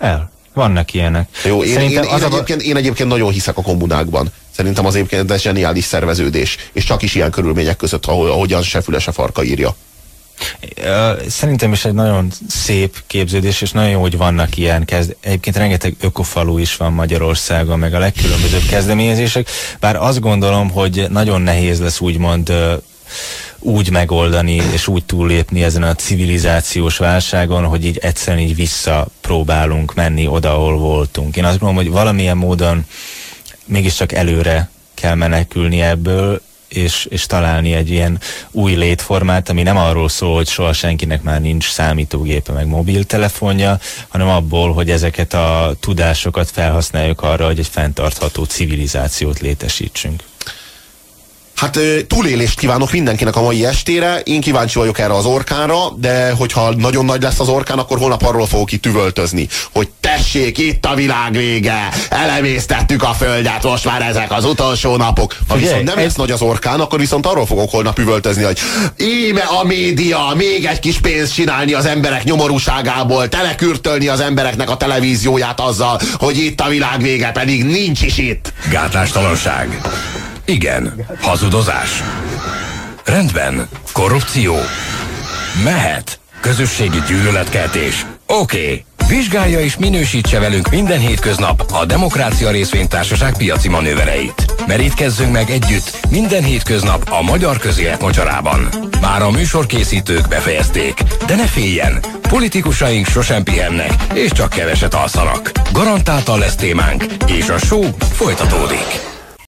Vannak ilyenek. Jó, én egyébként nagyon hiszek a kommunákban. Szerintem az egyébként ez zseniális szerveződés, és csak is ilyen körülmények között, ahogyan se füle, se farka írja. Szerintem is egy nagyon szép képződés, és nagyon jó, hogy vannak ilyen egyébként rengeteg ökofalu is van Magyarországon, meg a legkülönbözőbb kezdeményezések, bár azt gondolom, hogy nagyon nehéz lesz úgymond úgy megoldani, és úgy túllépni ezen a civilizációs válságon, hogy így egyszerűen így visszapróbálunk menni oda, ahol voltunk. Én azt gondolom, hogy valamilyen módon mégiscsak előre kell menekülni ebből, és találni egy ilyen új létformát, ami nem arról szól, hogy soha senkinek már nincs számítógépe meg mobiltelefonja, hanem abból, hogy ezeket a tudásokat felhasználjuk arra, hogy egy fenntartható civilizációt létesítsünk. Hát túlélést kívánok mindenkinek a mai estére, én kíváncsi vagyok erre az orkánra, de hogyha nagyon nagy lesz az orkán, akkor holnap arról fogok itt üvöltözni, hogy tessék, itt a világ vége, elemésztettük a földet, most már ezek az utolsó napok. Ha viszont nem lesz nagy az orkán, akkor viszont arról fogok holnap üvöltözni, hogy íme a média, még egy kis pénzt csinálni az emberek nyomorúságából, telekürtölni az embereknek a televízióját azzal, hogy itt a világ vége, pedig nincs is itt. Gátlástalanság. Igen. Hazudozás. Rendben. Korrupció. Mehet. Közösségi gyűlöletkeltés. Oké. Vizsgálja és minősítse velünk minden hétköznap a Demokrácia Részvénytársaság piaci manővereit. Merítkezzünk meg együtt minden hétköznap a magyar közélet mocsarában. Már a műsorkészítők befejezték, de ne féljen, politikusaink sosem pihennek, és csak keveset alszanak. Garantáltan lesz témánk, és a show folytatódik.